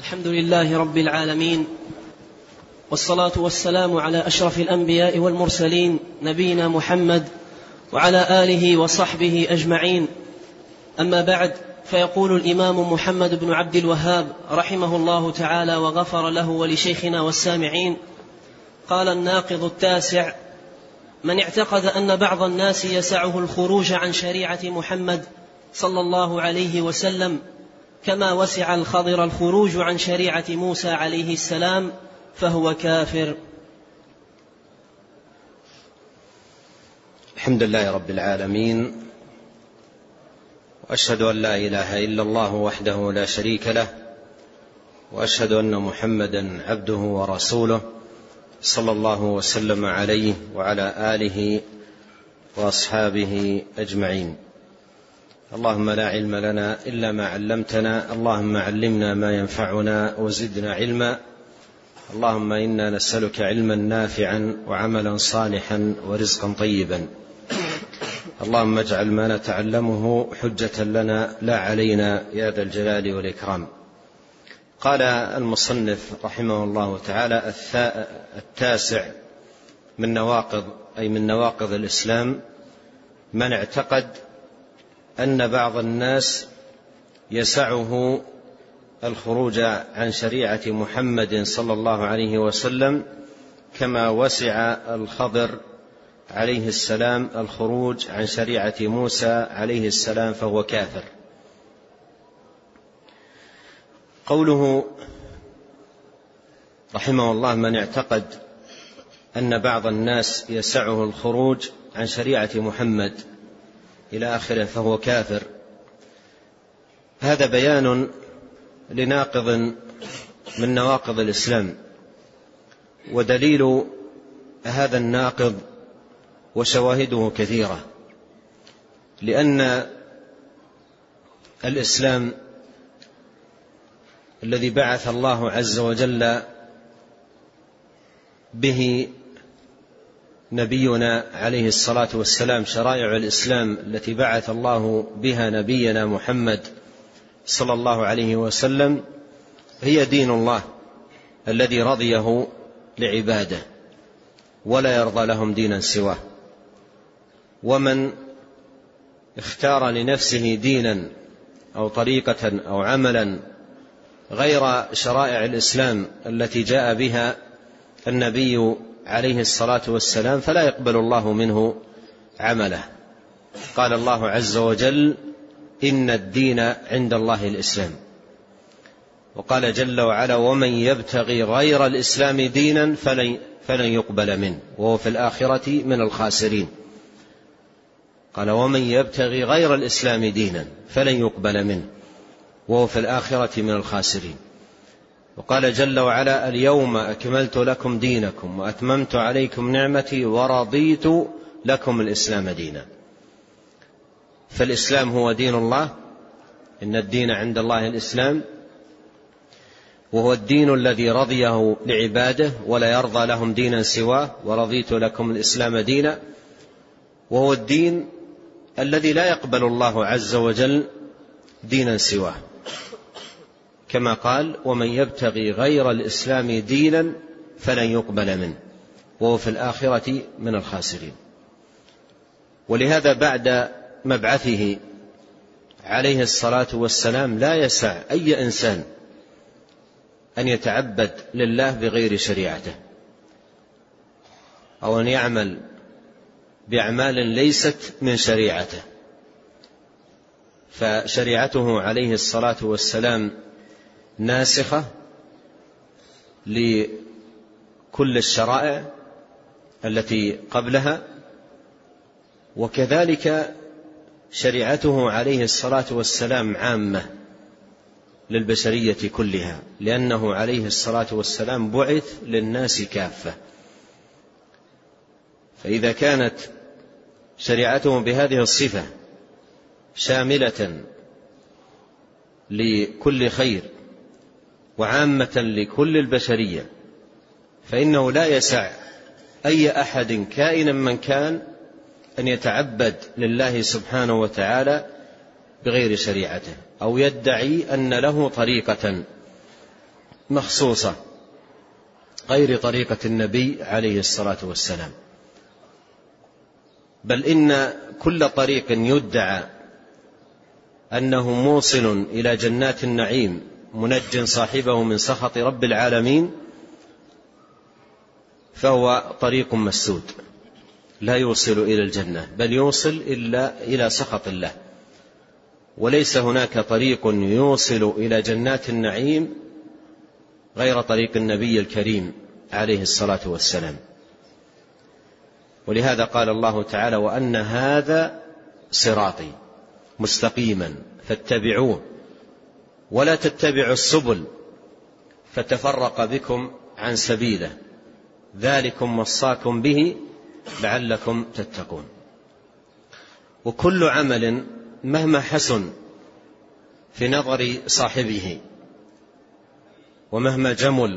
الحمد لله رب العالمين، والصلاة والسلام على أشرف الأنبياء والمرسلين نبينا محمد وعلى آله وصحبه أجمعين. أما بعد، فيقول الإمام محمد بن عبد الوهاب رحمه الله تعالى وغفر له ولشيخنا والسامعين: قال الناقض التاسع: من اعتقد أن بعض الناس يسعه الخروج عن شريعة محمد صلى الله عليه وسلم كما وسع الخضر الخروج عن شريعة موسى عليه السلام فهو كافر. الحمد لله رب العالمين، وأشهد أن لا إله إلا الله وحده لا شريك له، وأشهد أن محمدا عبده ورسوله صلى الله وسلم عليه وعلى آله وأصحابه أجمعين. اللهم لا علم لنا إلا ما علمتنا، اللهم علمنا ما ينفعنا وزدنا علما. اللهم إنا نسألك علما نافعا وعملا صالحا ورزقا طيبا. اللهم اجعل ما نتعلمه حجة لنا لا علينا يا ذا الجلال والإكرام. قال المصنف رحمه الله تعالى: التاسع من نواقض الإسلام: من اعتقد أن بعض الناس يسعه الخروج عن شريعة محمد صلى الله عليه وسلم كما وسع الخضر عليه السلام الخروج عن شريعة موسى عليه السلام فهو كافر. قوله رحمه الله: من اعتقد أن بعض الناس يسعه الخروج عن شريعة محمد إلى آخره فهو كافر، هذا بيان لناقض من نواقض الإسلام، ودليل هذا الناقض وشواهده كثيرة، لأن الإسلام الذي بعث الله عز وجل به نبينا عليه الصلاة والسلام، شرائع الإسلام التي بعث الله بها نبينا محمد صلى الله عليه وسلم هي دين الله الذي رضيه لعباده ولا يرضى لهم دينا سواه. ومن اختار لنفسه دينا أو طريقة أو عملا غير شرائع الإسلام التي جاء بها النبي عليه الصلاة والسلام فلا يقبل الله منه عمله. قال الله عز وجل: إن الدين عند الله الإسلام. وقال جل وعلا: ومن يبتغي غير الإسلام دينا فلن يقبل منه وهو في الآخرة من الخاسرين. قال: ومن يبتغي غير الإسلام دينا فلن يقبل منه وهو في الآخرة من الخاسرين. وقال جل وعلا: اليوم أكملت لكم دينكم وأتممت عليكم نعمتي ورضيت لكم الإسلام دينا. فالإسلام هو دين الله، إن الدين عند الله الإسلام، وهو الدين الذي رضيه لعباده ولا يرضى لهم دينا سواه، ورضيت لكم الإسلام دينا، وهو الدين الذي لا يقبل الله عز وجل دينا سواه، كما قال: ومن يبتغي غير الإسلام دينا فلن يقبل منه وهو في الآخرة من الخاسرين. ولهذا بعد مبعثه عليه الصلاة والسلام لا يسع أي إنسان أن يتعبد لله بغير شريعته، أو أن يعمل بأعمال ليست من شريعته. فشريعته عليه الصلاة والسلام ناسخة لكل الشرائع التي قبلها، وكذلك شريعته عليه الصلاة والسلام عامة للبشرية كلها، لأنه عليه الصلاة والسلام بعث للناس كافة. فإذا كانت شريعته بهذه الصفة شاملة لكل خير وعامة لكل البشرية، فإنه لا يسع أي أحد كائنا من كان أن يتعبد لله سبحانه وتعالى بغير شريعته، أو يدعي أن له طريقة مخصوصة غير طريقة النبي عليه الصلاة والسلام، بل إن كل طريق يدعى أنه موصل إلى جنات النعيم منج صاحبه من سخط رب العالمين فهو طريق مسدود لا يوصل إلى الجنة، بل يوصل إلا إلى سخط الله. وليس هناك طريق يوصل إلى جنات النعيم غير طريق النبي الكريم عليه الصلاة والسلام. ولهذا قال الله تعالى: وأن هذا صراطي مستقيما فاتبعوه ولا تتبعوا السبل فتفرق بكم عن سبيله ذلكم وصاكم به لعلكم تتقون. وكل عمل مهما حسن في نظر صاحبه ومهما جمل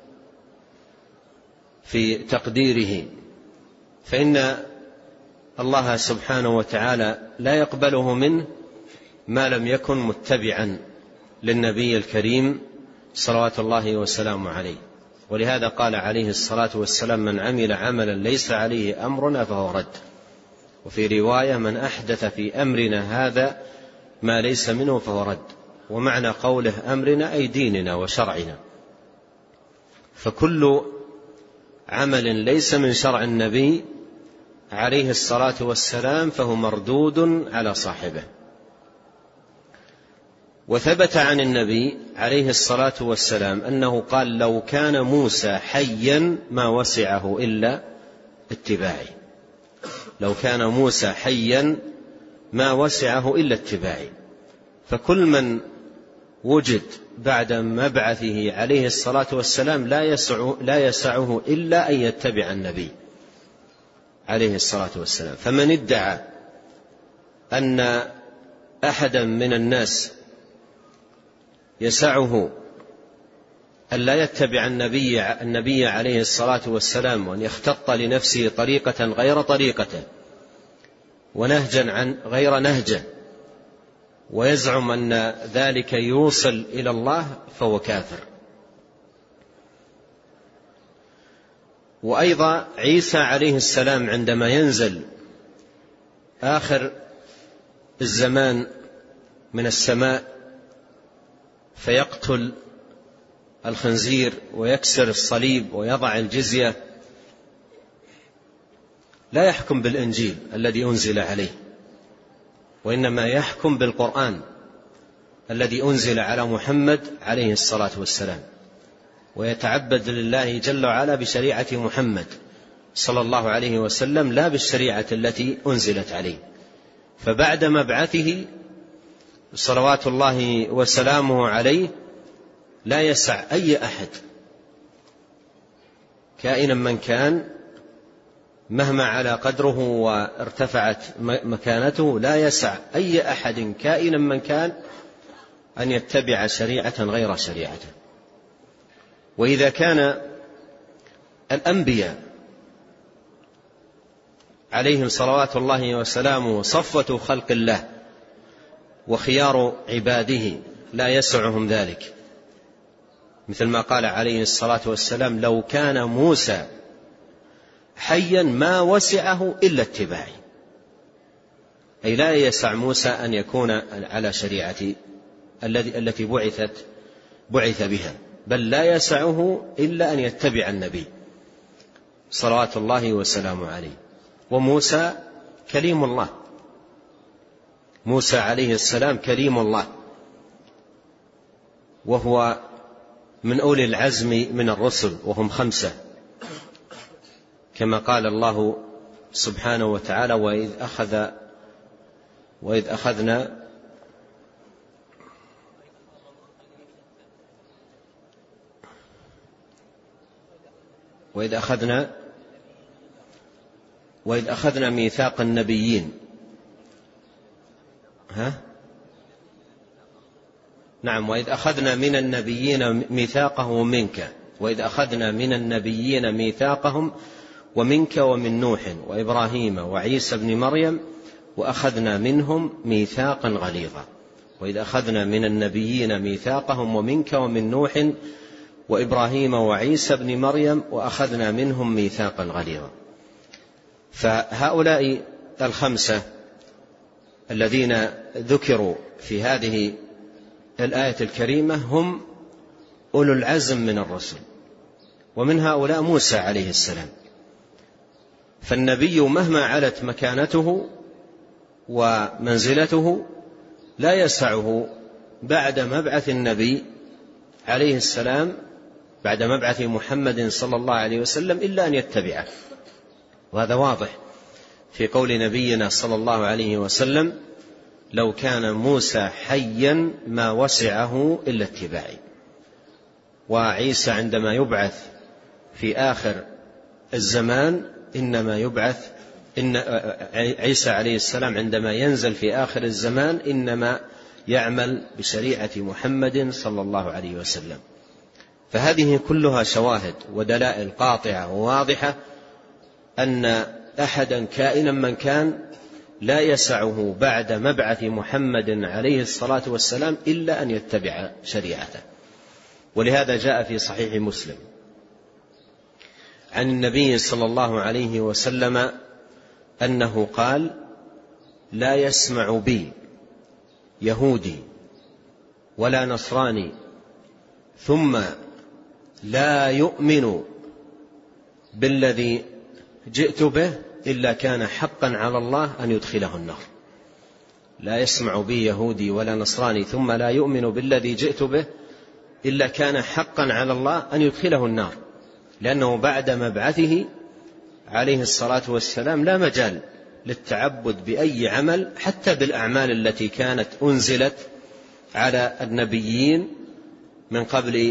في تقديره فإن الله سبحانه وتعالى لا يقبله منه ما لم يكن متبعا للنبي الكريم صلوات الله وسلامه عليه. ولهذا قال عليه الصلاة والسلام: من عمل عملا ليس عليه أمرنا فهو رد. وفي رواية: من أحدث في أمرنا هذا ما ليس منه فهو رد. ومعنى قوله أمرنا أي ديننا وشرعنا. فكل عمل ليس من شرع النبي عليه الصلاة والسلام فهو مردود على صاحبه. وثبت عن النبي عليه الصلاة والسلام أنه قال: لو كان موسى حيا ما وسعه إلا اتباعي. لو كان موسى حيا ما وسعه إلا اتباعي. فكل من وجد بعد مبعثه عليه الصلاة والسلام لا يسعه إلا أن يتبع النبي عليه الصلاة والسلام. فمن ادعى أن أحدا من الناس يسعه أن لا يتبع النبي عليه الصلاة والسلام وأن يختط لنفسه طريقة غير طريقته ونهجا غير نهجه ويزعم أن ذلك يوصل إلى الله فهو كافر. وأيضا عيسى عليه السلام عندما ينزل آخر الزمان من السماء فيقتل الخنزير ويكسر الصليب ويضع الجزية لا يحكم بالإنجيل الذي أنزل عليه، وإنما يحكم بالقرآن الذي أنزل على محمد عليه الصلاة والسلام، ويتعبد لله جل وعلا بشريعة محمد صلى الله عليه وسلم لا بالشريعة التي أنزلت عليه. فبعد مبعثه صلوات الله وسلامه عليه لا يسع أي أحد كائنا من كان مهما على قدره وارتفعت مكانته، لا يسع أي أحد كائنا من كان أن يتبع شريعة غير شريعته. وإذا كان الأنبياء عليهم صلوات الله وسلامه صفوة خلق الله وخيار عباده لا يسعهم ذلك، مثل ما قال عليه الصلاة والسلام: لو كان موسى حيا ما وسعه إلا اتباعي. أي لا يسع موسى أن يكون على شريعة التي بعث بها، بل لا يسعه إلا أن يتبع النبي صلوات الله وسلامه عليه. وموسى كليم الله، موسى عليه السلام كليم الله، وهو من أولي العزم من الرسل وهم 5 كما قال الله سبحانه وتعالى: وإذ أخذنا ميثاق النبيين. نعم، وإذ أخذنا من النبيين ميثاقهم منك، وإذ أخذنا من النبيين ميثاقهم ومنك ومن نوح وإبراهيم وعيسى بن مريم وأخذنا منهم ميثاقا غليظا. وإذ أخذنا من النبيين ميثاقهم ومنك ومن نوح وإبراهيم وعيسى ابن مريم وأخذنا منهم ميثاقا غليظا. فهؤلاء الخمسة الذين ذكروا في هذه الآية الكريمة هم أولو العزم من الرسل، ومن هؤلاء موسى عليه السلام. فالنبي مهما علت مكانته ومنزلته لا يسعه بعد مبعث النبي عليه السلام، بعد مبعث محمد صلى الله عليه وسلم، إلا أن يتبعه. وهذا واضح في قول نبينا صلى الله عليه وسلم: لو كان موسى حيا ما وسعه إلا اتباعي. وعيسى عندما يبعث في آخر الزمان إنما يبعث عيسى عليه السلام عندما ينزل في آخر الزمان إنما يعمل بشريعة محمد صلى الله عليه وسلم. فهذه كلها شواهد ودلائل قاطعة وواضحة أن أحدا كائنا من كان لا يسعه بعد مبعث محمد عليه الصلاة والسلام إلا أن يتبع شريعته. ولهذا جاء في صحيح مسلم عن النبي صلى الله عليه وسلم أنه قال: لا يسمع بي يهودي ولا نصراني ثم لا يؤمن بالذي جئت به إلا كان حقا على الله أن يدخله النار. لا يسمع بي يهودي ولا نصراني ثم لا يؤمن بالذي جئت به إلا كان حقا على الله أن يدخله النار، لأنه بعد مبعثه عليه الصلاة والسلام لا مجال للتعبد بأي عمل، حتى بالأعمال التي كانت أنزلت على النبيين من قبل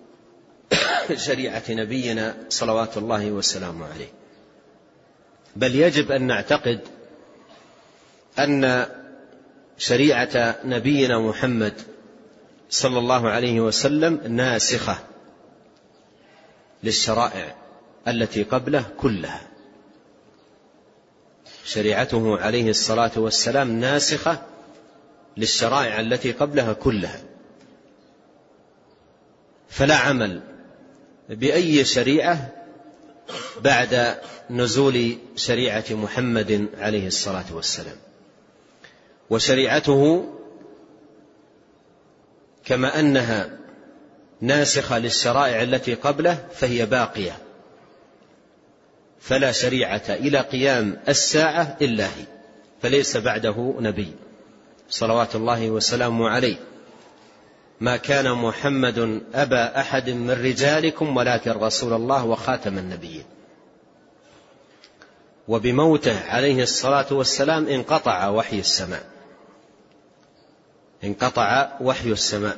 شريعة نبينا صلوات الله وسلامه عليه. بل يجب أن نعتقد أن شريعة نبينا محمد صلى الله عليه وسلم ناسخة للشرائع التي قبله كلها. شريعته عليه الصلاة والسلام ناسخة للشرائع التي قبلها كلها، فلا عمل بأي شريعة بعد نزول شريعة محمد عليه الصلاة والسلام. وشريعته كما أنها ناسخة للشرائع التي قبله فهي باقية، فلا شريعة إلى قيام الساعة إلا هي، فليس بعده نبي صلوات الله وسلامه عليه. ما كان محمد أبا أحد من رجالكم ولكن رسول الله وخاتم النبيين. وبموته عليه الصلاة والسلام انقطع وحي السماء، انقطع وحي السماء،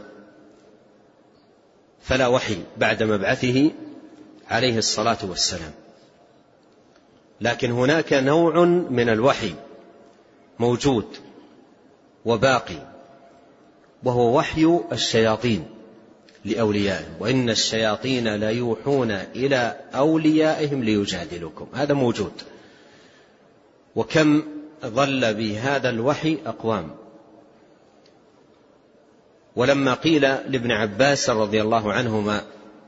فلا وحي بعد مبعثه عليه الصلاة والسلام. لكن هناك نوع من الوحي موجود وباقي، وهو وحي الشياطين لأوليائهم، وإن الشياطين لا يوحون إلى أوليائهم ليجادلوكم. هذا موجود، وكم ظل بهذا الوحي أقوام. ولما قيل لابن عباس رضي الله عنهما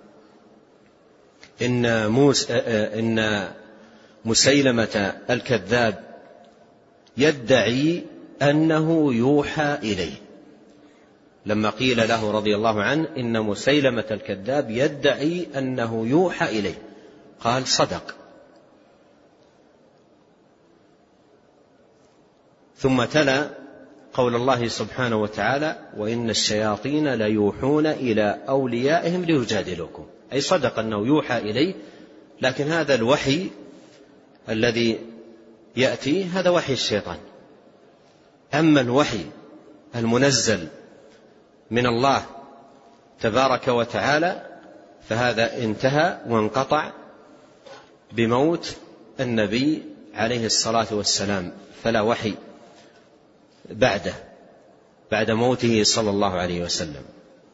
إن مسيلمة الكذاب يدعي أنه يوحى إليه، لما قيل له رضي الله عنه إن مسيلمة الكذاب يدعي أنه يوحى إليه، قال: صدق. ثم تلا قول الله سبحانه وتعالى: وإن الشياطين ليوحون إلى أوليائهم ليجادلوكم، أي صدق أنه يوحى إليه، لكن هذا الوحي الذي يأتي هذا وحي الشيطان. أما الوحي المنزل من الله تبارك وتعالى فهذا انتهى وانقطع بموت النبي عليه الصلاة والسلام، فلا وحي بعد موته صلى الله عليه وسلم.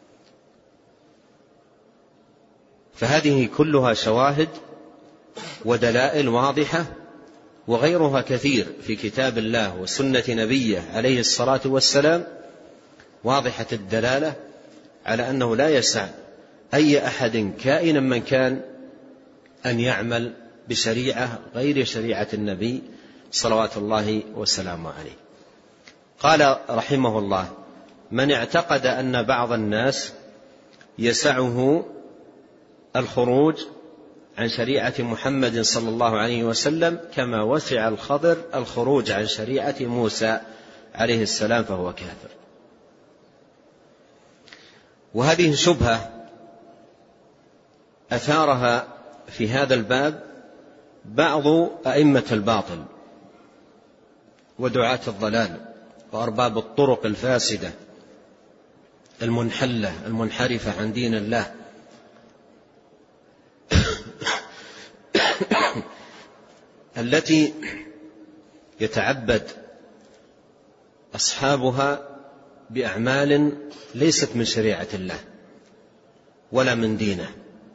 فهذه كلها شواهد ودلائل واضحة، وغيرها كثير في كتاب الله وسنة نبيه عليه الصلاة والسلام، واضحة الدلالة على أنه لا يسع أي أحد كائنا من كان أن يعمل بشريعة غير شريعة النبي صلوات الله وسلامه عليه. قال رحمه الله: من اعتقد أن بعض الناس يسعه الخروج عن شريعة محمد صلى الله عليه وسلم كما وسع الخضر الخروج عن شريعة موسى عليه السلام فهو كافر. وهذه شبهة أثارها في هذا الباب بعض أئمة الباطل ودعاة الضلال وأرباب الطرق الفاسدة المنحلة المنحرفة عن دين الله، التي يتعبد أصحابها بأعمال ليست من شريعة الله ولا من دينه.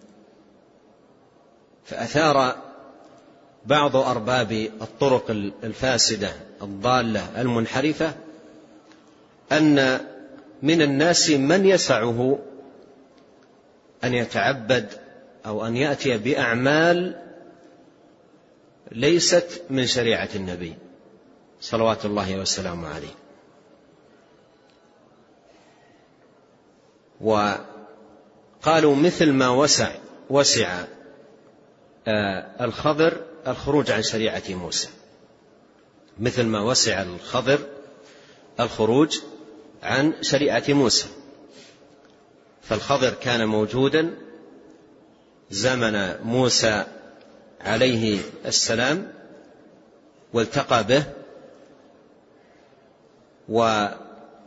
فأثار بعض أرباب الطرق الفاسدة الضالة المنحرفة أن من الناس من يسعه أن يتعبد أو أن يأتي بأعمال ليست من شريعة النبي صلوات الله وسلامه عليه. وقالوا مثل ما وسع الخضر الخروج عن شريعة موسى، مثل ما وسع الخضر الخروج عن شريعة موسى. فالخضر كان موجودا زمن موسى عليه السلام والتقى به وأتى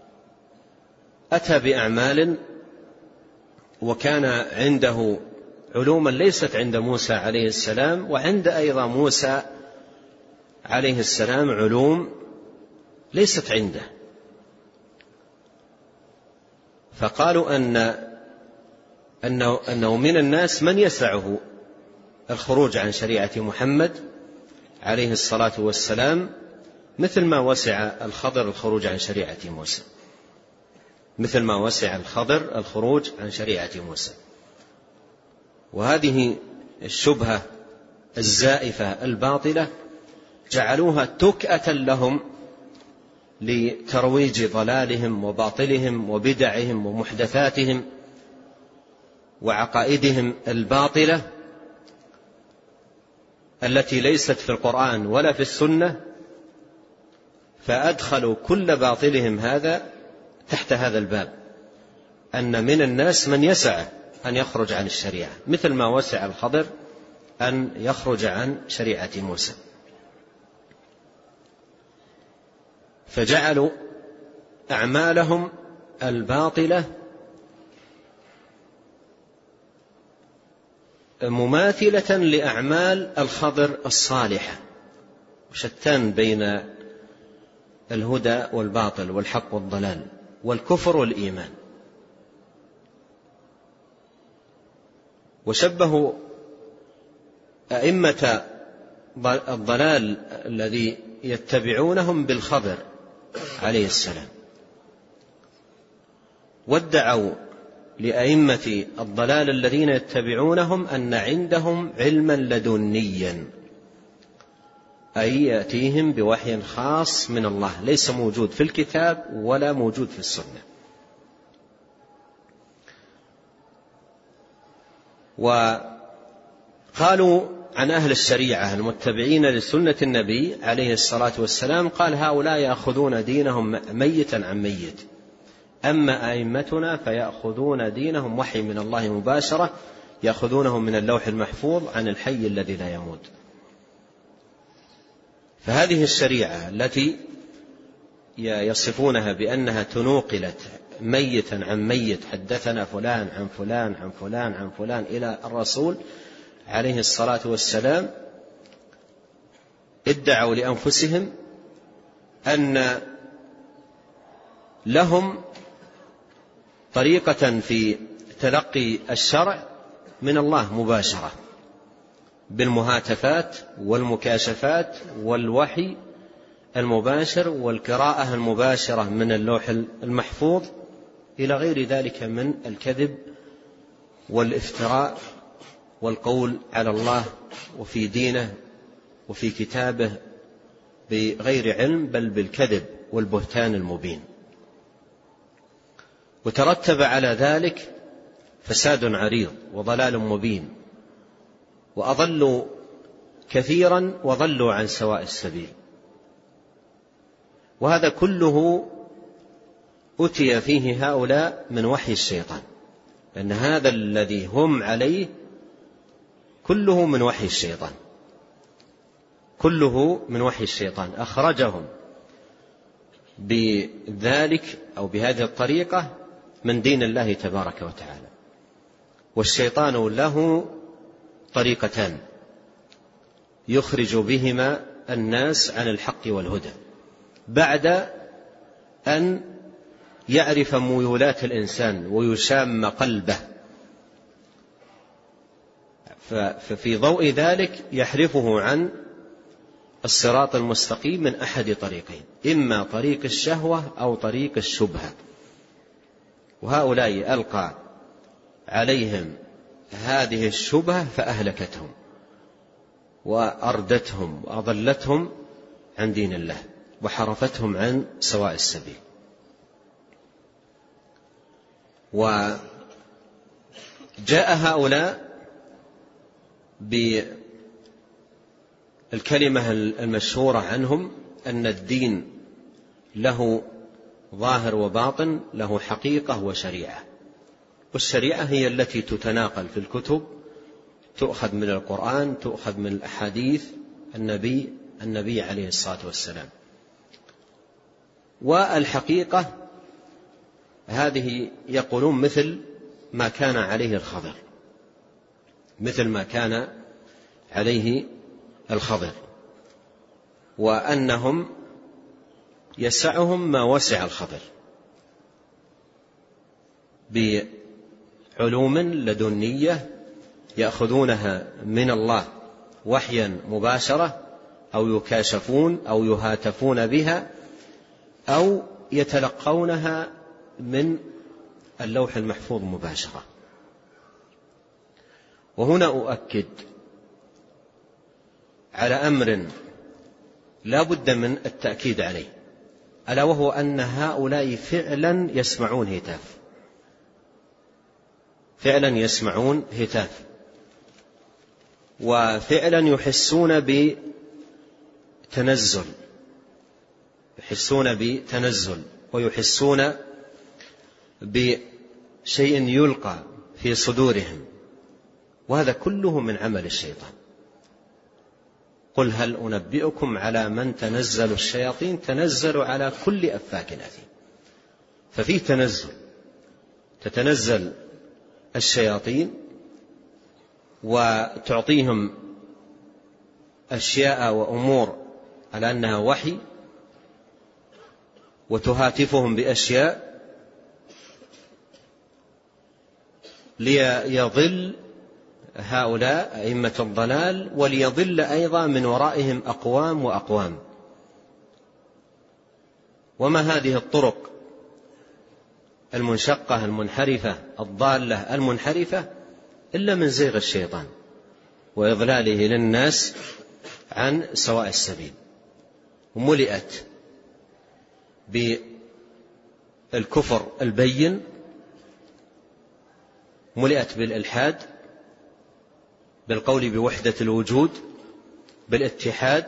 بأعمال، وكان عنده علوما ليست عند موسى عليه السلام، وعند أيضا موسى عليه السلام علوم ليست عنده. فقالوا أنه من الناس من يسعه الخروج عن شريعة محمد عليه الصلاة والسلام مثل ما وسع الخضر الخروج عن شريعة موسى، مثل ما وسع الخضر الخروج عن شريعة موسى. وهذه الشبهة الزائفة الباطلة جعلوها تكأة لهم لترويج ضلالهم وباطلهم وبدعهم ومحدثاتهم وعقائدهم الباطلة التي ليست في القرآن ولا في السنة، فأدخلوا كل باطلهم هذا تحت هذا الباب، أن من الناس من يسعه أن يخرج عن الشريعة مثل ما وسع الخضر أن يخرج عن شريعة موسى. فجعلوا أعمالهم الباطلة مماثلة لأعمال الخضر الصالحة، وشتان بين الهدى والباطل والحق والضلال والكفر والإيمان. وشبهوا أئمة الضلال الذي يتبعونهم بالخضر عليه السلام، وادعوا لأئمة الضلال الذين يتبعونهم أن عندهم علما لدنيا، أي يأتيهم بوحي خاص من الله ليس موجود في الكتاب ولا موجود في السنة. وقالوا عن أهل الشريعة المتبعين لسنة النبي عليه الصلاة والسلام، قال هؤلاء يأخذون دينهم ميتا عن ميت، أما أئمتنا فيأخذون دينهم وحي من الله مباشرة، يأخذونه من اللوح المحفوظ عن الحي الذي لا يموت. فهذه الشريعة التي يصفونها بأنها تنوقلت ميتا عن ميت، حدثنا فلان عن فلان عن فلان عن فلان إلى الرسول عليه الصلاة والسلام، ادعوا لأنفسهم أن لهم طريقة في تلقي الشرع من الله مباشرة بالمهاتفات والمكاشفات والوحي المباشر والقراءة المباشرة من اللوح المحفوظ إلى غير ذلك من الكذب والافتراء والقول على الله وفي دينه وفي كتابه بغير علم، بل بالكذب والبهتان المبين. وترتب على ذلك فساد عريض وضلال مبين، وأضلوا كثيرا وضلوا عن سواء السبيل. وهذا كله أتي فيه هؤلاء من وحي الشيطان، لأن هذا الذي هم عليه كله من وحي الشيطان، كله من وحي الشيطان، أخرجهم بذلك أو بهذه الطريقة من دين الله تبارك وتعالى. والشيطان له طريقتان يخرج بهما الناس عن الحق والهدى بعد أن يعرف ميولات الإنسان ويشام قلبه، ففي ضوء ذلك يحرفه عن الصراط المستقيم من أحد طريقين، إما طريق الشهوة أو طريق الشبهة. وهؤلاء ألقى عليهم هذه الشبهة فأهلكتهم وأردتهم وأضلتهم عن دين الله وحرفتهم عن سواء السبيل. وجاء هؤلاء بالكلمة المشهورة عنهم أن الدين له ظاهر وباطن، له حقيقة وشريعة. والشريعة هي التي تتناقل في الكتب، تؤخذ من القرآن، تؤخذ من الأحاديث النبي عليه الصلاة والسلام. والحقيقة هذه يقولون مثل ما كان عليه الخضر، مثل ما كان عليه الخضر، وأنهم يسعهم ما وسع الخضر بعلوم لدنية يأخذونها من الله وحيا مباشرة، أو يكاشفون أو يهاتفون بها، أو يتلقونها من اللوح المحفوظ مباشرة. وهنا أؤكد على أمر لا بد من التأكيد عليه، ألا وهو أن هؤلاء فعلا يسمعون هتاف، فعلا يسمعون هتاف، وفعلا يحسون بتنزل، يحسون بتنزل، ويحسون بشيء يلقى في صدورهم، وهذا كله من عمل الشيطان. قل هل أنبئكم على من تنزل الشياطين؟ تنزل على كل أفاك أثيم. ففيه تنزل، تتنزل الشياطين وتعطيهم أشياء وأمور على أنها وحي، وتهاتفهم بأشياء ليضل هؤلاء أئمة الضلال، وليضل أيضا من ورائهم أقوام وأقوام. وما هذه الطرق المنشقة المنحرفة الضالة المنحرفة إلا من زيغ الشيطان وإضلاله للناس عن سواء السبيل. وملئت بالكفر البين، ملئت بالإلحاد، بالقول بوحدة الوجود، بالاتحاد،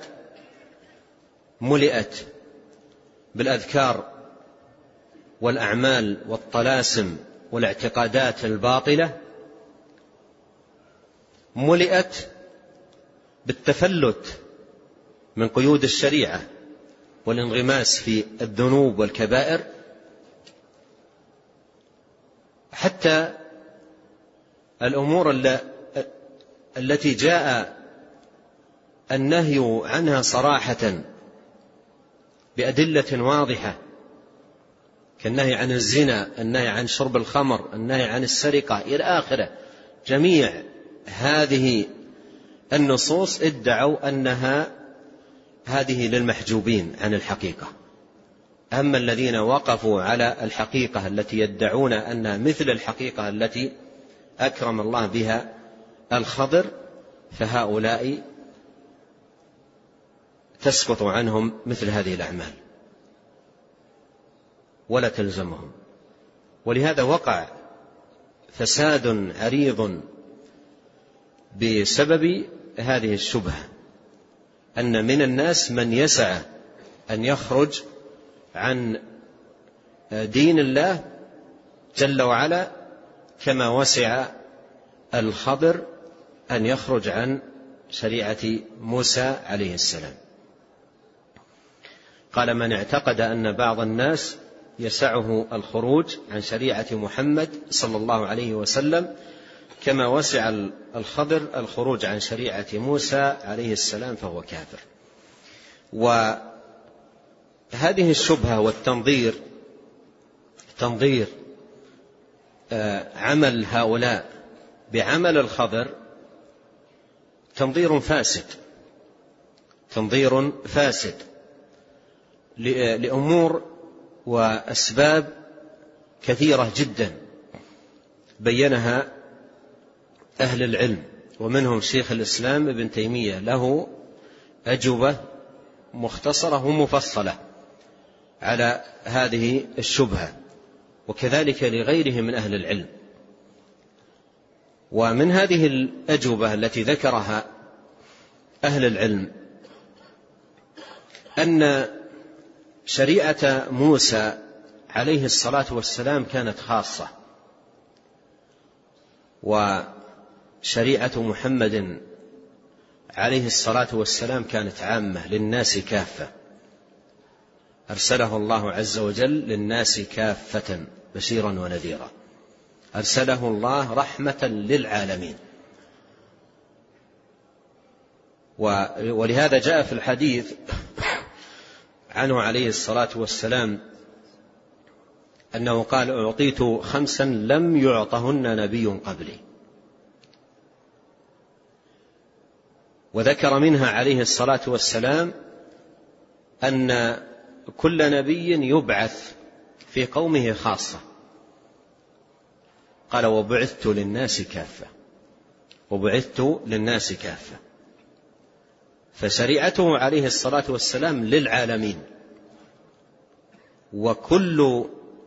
ملئت بالأذكار والأعمال والطلاسم والاعتقادات الباطلة، ملئت بالتفلت من قيود الشريعة والانغماس في الذنوب والكبائر، حتى الأمور التي جاء النهي عنها صراحة بأدلة واضحة، كالنهي عن الزنا، النهي عن شرب الخمر، النهي عن السرقة إلى آخره. جميع هذه النصوص ادعوا أنها هذه للمحجوبين عن الحقيقة. أما الذين وقفوا على الحقيقة التي يدعون أنها مثل الحقيقة التي أكرم الله بها الخضر، فهؤلاء تسقط عنهم مثل هذه الأعمال ولا تلزمهم. ولهذا وقع فساد عريض بسبب هذه الشبهة، أن من الناس من يسعى أن يخرج عن دين الله جل وعلا كما وسع الخضر أن يخرج عن شريعة موسى عليه السلام. قال: من اعتقد أن بعض الناس يسعه الخروج عن شريعة محمد صلى الله عليه وسلم كما وسع الخضر الخروج عن شريعة موسى عليه السلام فهو كافر. وهذه الشبهة والتنظير، تنظير عمل هؤلاء بعمل الخضر، تنظير فاسد لأمور وأسباب كثيرة جدا بينها أهل العلم، ومنهم شيخ الإسلام ابن تيمية له أجوبة مختصرة ومفصلة على هذه الشبهة، وكذلك لغيره من أهل العلم. ومن هذه الأجوبة التي ذكرها أهل العلم أن شريعة موسى عليه الصلاة والسلام كانت خاصة، وشريعة محمد عليه الصلاة والسلام كانت عامة للناس كافة، أرسله الله عز وجل للناس كافة بشيرا ونذيرا، أرسله الله رحمة للعالمين. ولهذا جاء في الحديث عنه عليه الصلاة والسلام أنه قال: أعطيت 5 لم يعطهن نبي قبلي. وذكر منها عليه الصلاة والسلام أن كل نبي يبعث في قومه خاصة، قال: وبعثت للناس كافة. فشريعته عليه الصلاة والسلام للعالمين، وكل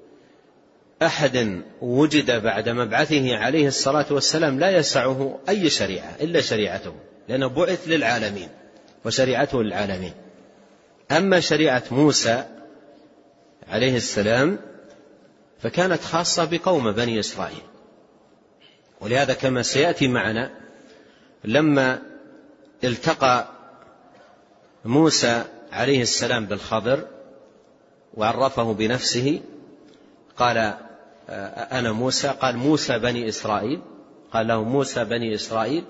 أحد وجد بعد مبعثه عليه الصلاة والسلام لا يسعه أي شريعة إلا شريعته، لأنه بعث للعالمين وشريعته للعالمين. أما شريعة موسى عليه السلام فكانت خاصة بقوم بني إسرائيل. ولهذا كما سيأتي معنا لما التقى موسى عليه السلام بالخضر وعرفه بنفسه قال: أنا موسى. قال: موسى بني إسرائيل. قال له: موسى بني إسرائيل.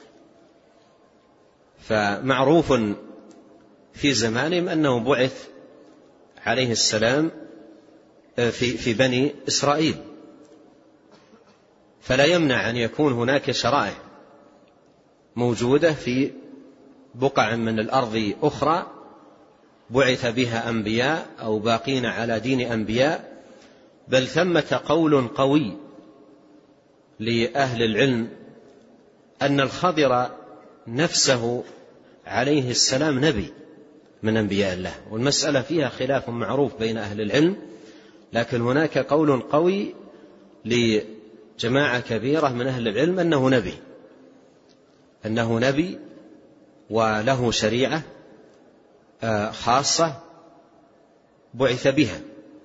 فمعروف في زمانهم أنه بعث عليه السلام في بني إسرائيل، فلا يمنع أن يكون هناك شرائع موجودة في بقع من الأرض أخرى بعث بها أنبياء أو باقين على دين أنبياء. بل ثمة قول قوي لأهل العلم أن الخضر نفسه عليه السلام نبي من أنبياء الله، والمسألة فيها خلاف معروف بين أهل العلم، لكن هناك قول قوي لجماعة كبيرة من أهل العلم أنه نبي وله شريعة خاصة بعث بها،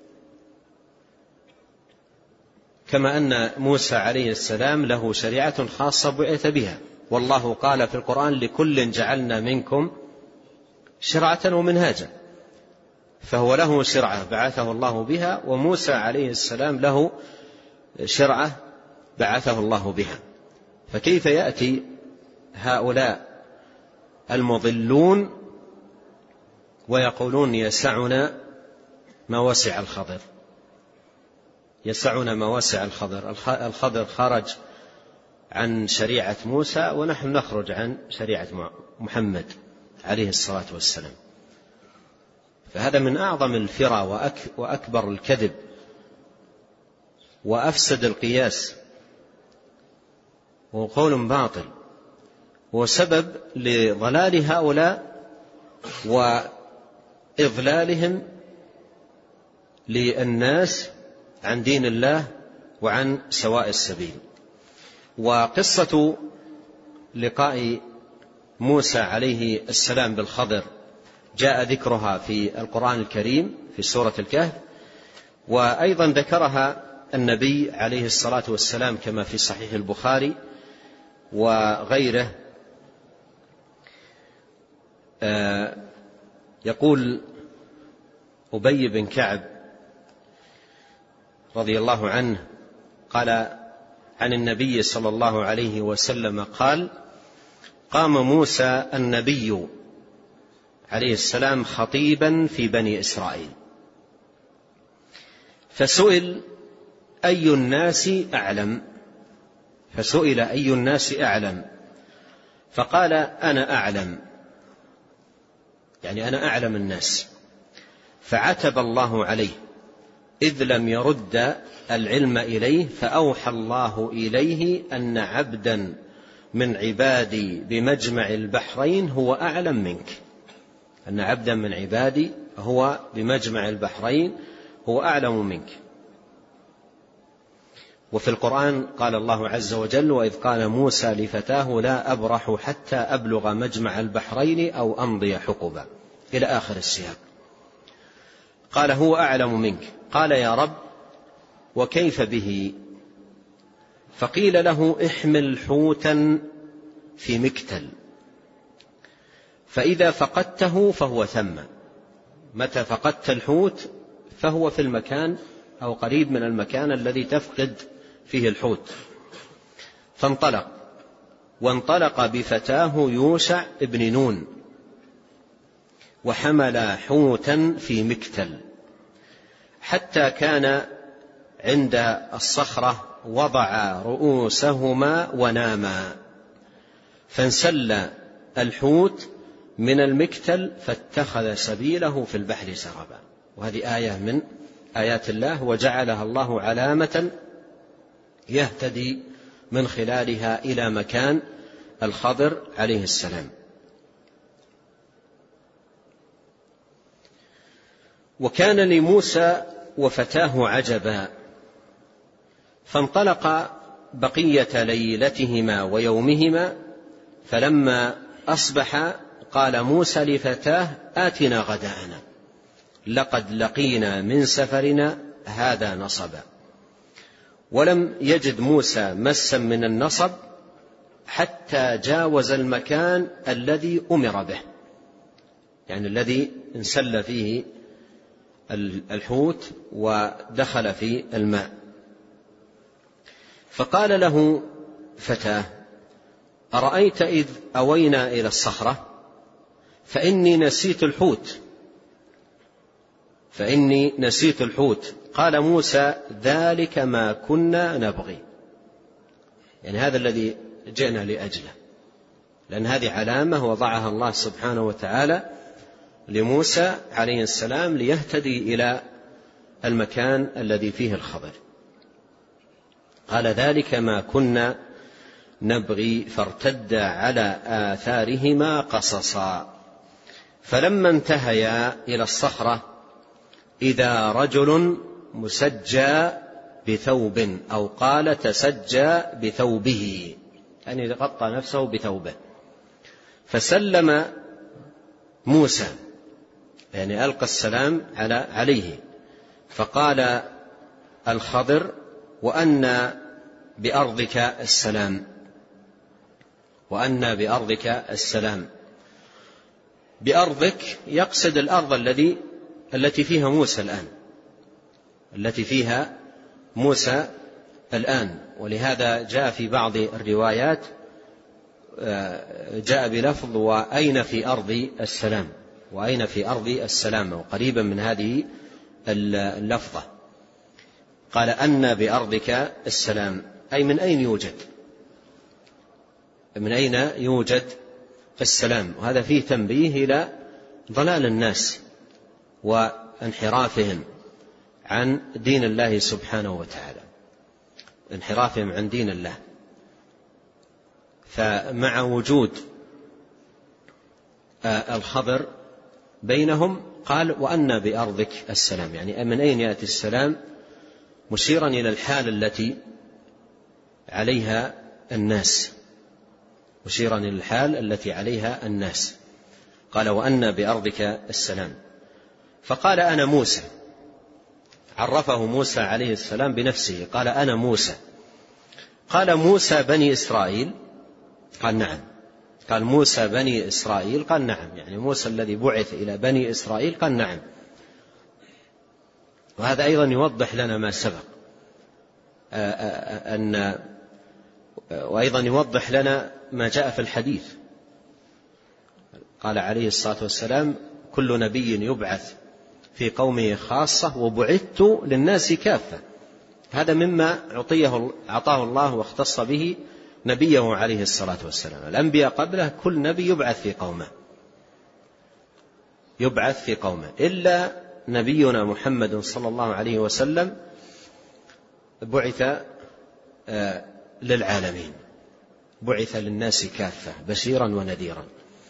كما أن موسى عليه السلام له شريعة خاصة بعث بها. والله قال في القرآن: لكل جعلنا منكم شرعة ومنهاجا. فهو له شرعة بعثه الله بها، وموسى عليه السلام له شرعة بعثه الله بها. فكيف يأتي هؤلاء المضلون ويقولون يسعنا ما وسع الخضر؟ يسعنا ما وسع الخضر. الخضر خرج عن شريعة موسى ونحن نخرج عن شريعة محمد عليه الصلاة والسلام. فهذا من أعظم الفرى وأكبر الكذب وأفسد القياس وهو قول باطل، وسبب لضلال هؤلاء وإضلالهم للناس عن دين الله وعن سواء السبيل. وقصة لقاء موسى عليه السلام بالخضر جاء ذكرها في القرآن الكريم في سورة الكهف، وأيضا ذكرها النبي عليه الصلاة والسلام كما في صحيح البخاري وغيره. يقول أبي بن كعب رضي الله عنه قال عن النبي صلى الله عليه وسلم قال: قام موسى النبي عليه السلام خطيبا في بني إسرائيل، فسئل أي الناس أعلم، فقال: أنا أعلم، يعني أنا أعلم الناس. فعتب الله عليه إذ لم يرد العلم إليه، فأوحى الله إليه أن عبدا من عبادي بمجمع البحرين هو أعلم منك، أن عبدا من عبادي هو بمجمع البحرين هو أعلم منك. وفي القرآن قال الله عز وجل: وإذ قال موسى لفتاه لا أبرح حتى أبلغ مجمع البحرين أو أمضي حقبا، إلى آخر السياق. قال: هو أعلم منك. قال: يا رب وكيف به؟ فقيل له: احمل حوتا في مكتل، فإذا فقدته فهو ثم. متى فقدت الحوت فهو في المكان أو قريب من المكان الذي تفقد فيه الحوت. وانطلق بفتاه يوشع ابن نون وحمل حوتا في مكتل حتى كان عند الصخرة وضع رؤوسهما وناما، فانسل الحوت من المكتل فاتخذ سبيله في البحر سربا. وهذه آية من آيات الله، وجعلها الله علامة يهتدي من خلالها إلى مكان الخضر عليه السلام. وكان لموسى وفتاه عجبا، فانطلق بقية ليلتهما ويومهما، فلما أصبح قال موسى لفتاه: آتنا غداءنا لقد لقينا من سفرنا هذا نصبا. ولم يجد موسى مسا من النصب حتى جاوز المكان الذي أمر به، يعني الذي انسل فيه الحوت ودخل في الماء. فقال له فتاه: أرأيت إذ أوينا إلى الصخرة فإني نسيت الحوت. قال موسى: ذلك ما كنا نبغي، يعني هذا الذي جئنا لأجله، لأن هذه علامة وضعها الله سبحانه وتعالى لموسى عليه السلام ليهتدي إلى المكان الذي فيه الخضر. قال: ذلك ما كنا نبغي، فارتد على آثارهما قصصا. فلما انتهيا إلى الصخرة إذا رجل مسجى بثوب، أو قال تسجى بثوبه، يعني غطى نفسه بثوبه. فسلم موسى، يعني ألقى السلام عليه. فقال الخضر: وأن بأرضك السلام. بأرضك يقصد الأرض التي فيها موسى الآن. ولهذا جاء في بعض الروايات جاء بلفظ: وأين في أرض السلام، وقريبا من هذه اللفظة. قال: أن بأرضك السلام، أي من أين يوجد السلام. وهذا فيه تنبيه إلى ضلال الناس وانحرافهم عن دين الله سبحانه وتعالى، انحرافهم عن دين الله. فمع وجود الخضر بينهم قال وأن بأرضك السلام، يعني من أين يأتي السلام، مشيرا إلى الحال التي عليها الناس، مشيرا إلى الحال التي عليها الناس. قال وأن بأرضك السلام. فقال أنا موسى، عرفه موسى عليه السلام بنفسه، قال أنا موسى. قال موسى بني إسرائيل؟ قال نعم. قال موسى بني إسرائيل؟ قال نعم، يعني موسى الذي بعث إلى بني إسرائيل؟ قال نعم. وهذا أيضا يوضح لنا ما سبق، وأيضا يوضح لنا ما جاء في الحديث. قال عليه الصلاة والسلام كل نبي يبعث في قومه خاصة وبعثت للناس كافة. هذا مما أعطاه الله واختص به نبيه عليه الصلاة والسلام. الأنبياء قبله كل نبي يبعث في قومه إلا نبينا محمد صلى الله عليه وسلم بعث للعالمين، بعث للناس كافة بشيرا ونذيرا.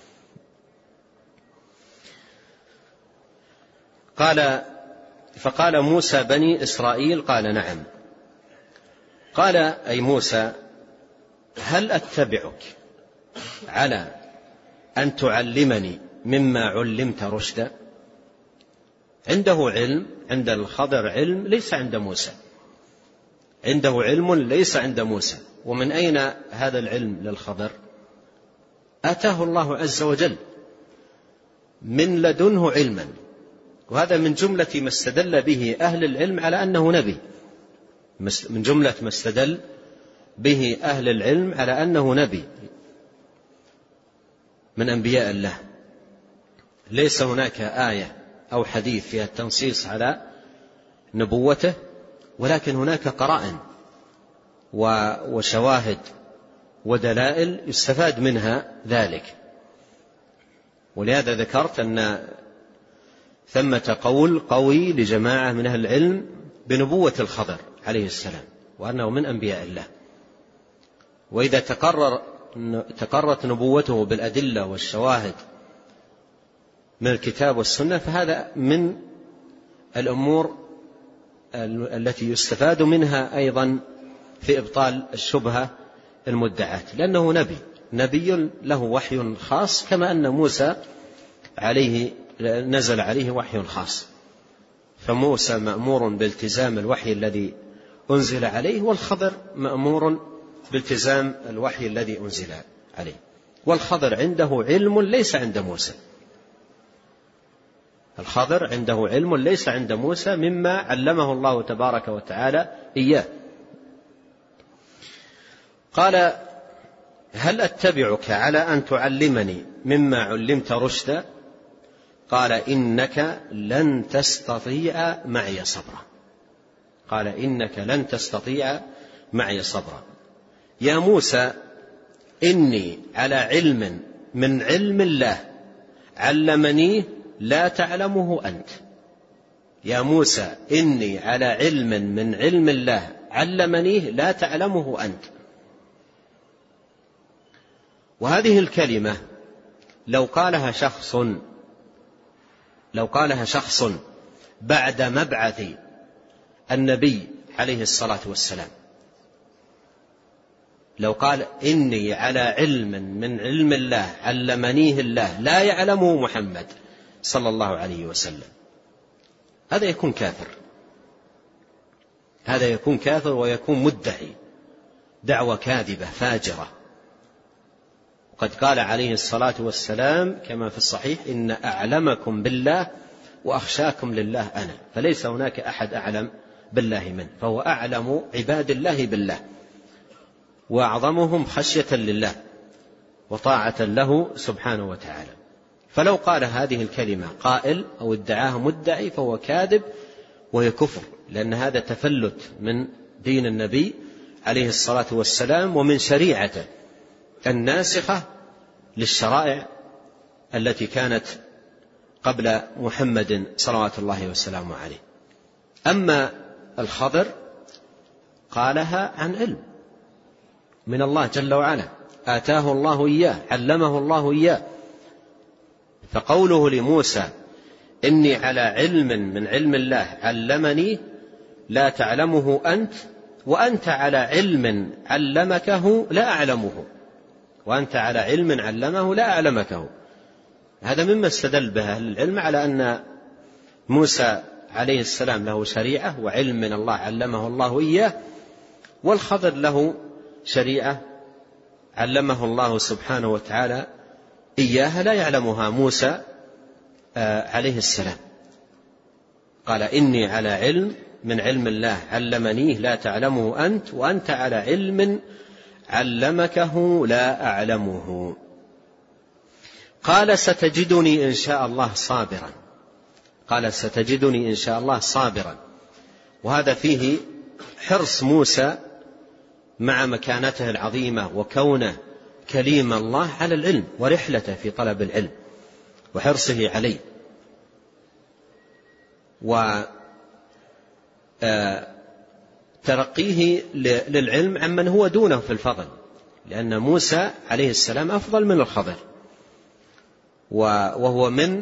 فقال موسى بني إسرائيل؟ قال نعم. قال أي موسى هل أتبعك على أن تعلمني مما علمت رشدا؟ عنده علم، عند الخضر علم ليس عند موسى، عنده علم ليس عند موسى. ومن أين هذا العلم للخضر؟ آتاه الله عز وجل من لدنه علما، وهذا من جملة ما استدل به أهل العلم على أنه نبي، من جملة ما استدل به أهل العلم على أنه نبي من أنبياء الله. ليس هناك آية أو حديث فيها التنصيص على نبوته، ولكن هناك قرائن وشواهد ودلائل يستفاد منها ذلك. ولهذا ذكرت أن ثمة قول قوي لجماعة من أهل العلم بنبوة الخضر عليه السلام وأنه من أنبياء الله. وإذا تقررت نبوته بالأدلة والشواهد من الكتاب والسنة فهذا من الأمور التي يستفاد منها أيضا في إبطال الشبهة المدعاة، لأنه نبي له وحي خاص، كما أن موسى نزل عليه وحي خاص. فموسى مأمور بالتزام الوحي الذي أنزل عليه، والخضر مأمور بالتزام الوحي الذي أنزل عليه. والخضر عنده علم ليس عند موسى، الخضر عنده علم ليس عند موسى مما علمه الله تبارك وتعالى إياه. قال هل أتبعك على أن تعلمني مما علمت رشدا؟ قال إنك لن تستطيع معي صبرا. قال إنك لن تستطيع معي صبرا. يا موسى إني على علم من علم الله علمنيه لا تعلمه أنت. يا موسى إني على علم من علم الله علمنيه لا تعلمه أنت. وهذه الكلمة لو قالها شخص بعد مبعث النبي عليه الصلاة والسلام، لو قال إني على علم من علم الله علمنيه الله لا يعلمه محمد صلى الله عليه وسلم، هذا يكون كافر، هذا يكون كافر ويكون مدعي دعوة كاذبة فاجرة. وقد قال عليه الصلاة والسلام كما في الصحيح إن أعلمكم بالله وأخشاكم لله أنا، فليس هناك أحد أعلم بالله منه، فهو أعلم عباد الله بالله وأعظمهم خشية لله وطاعة له سبحانه وتعالى. فلو قال هذه الكلمة قائل أو ادعاها مدعي فهو كاذب وهي كفر، لأن هذا تفلت من دين النبي عليه الصلاة والسلام ومن شريعته الناسخة للشرائع التي كانت قبل محمد صلوات الله وسلامه عليه. أما الخضر قالها عن علم من الله جل وعلا آتاه الله إياه، علمه الله إياه. فقوله لموسى إني على علم من علم الله علمني لا تعلمه أنت، وأنت على علم علمكه لا أعلمه، وأنت على علم علمه لا أعلمكه. هذا مما استدل به أهل العلم على أن موسى عليه السلام له شريعة وعلم من الله علمه الله إياه، والخضر له شريعة علمه الله سبحانه وتعالى إياها لا يعلمها موسى عليه السلام. قال إني على علم من علم الله علمنيه لا تعلمه أنت، وأنت على علم علمكه لا أعلمه. قال ستجدني إن شاء الله صابرا. قال ستجدني إن شاء الله صابرا، وهذا فيه حرص موسى مع مكانته العظيمة وكونه كليم الله على العلم ورحلته في طلب العلم وحرصه عليه، وترقيه للعلم عمن هو دونه في الفضل، لأن موسى عليه السلام أفضل من الخضر، وهو من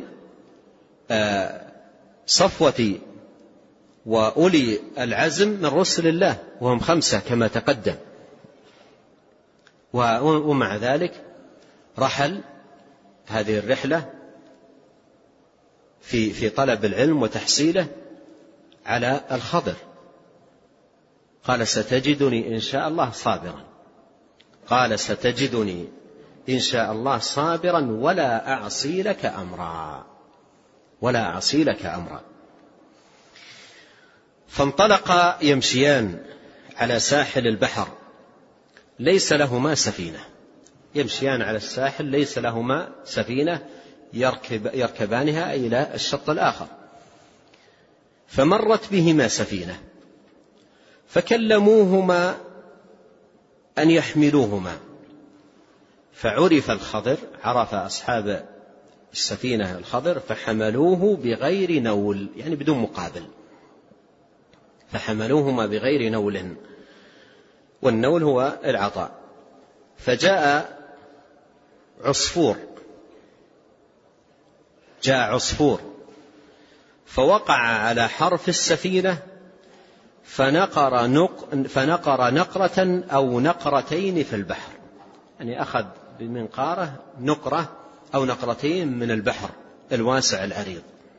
صفوة وأولي العزم من رسل الله، وهم 5 كما تقدم. ومع ذلك رحل هذه الرحلة في طلب العلم وتحصيله على الخضر. قال ستجدني إن شاء الله صابرا. قال ستجدني إن شاء الله صابرا ولا أعصي لك أمرا. ولا أعصي لك أمرا. فانطلقا يمشيان على ساحل البحر ليس لهما سفينة. يمشيان على الساحل ليس لهما سفينة يركبانها إلى الشط الآخر. فمرت بهما سفينة فكلموهما أن يحملوهما، فعرف الخضر، عرف أصحاب السفينة الخضر، فحملوه بغير نول، يعني بدون مقابل، فحملوهما بغير نول، والنول هو العطاء. فجاء عصفور، فوقع على حرف السفينة فنقر نقرة أو نقرتين في البحر، يعني أخذ بمنقاره نقرة أو نقرتين من البحر الواسع العريض.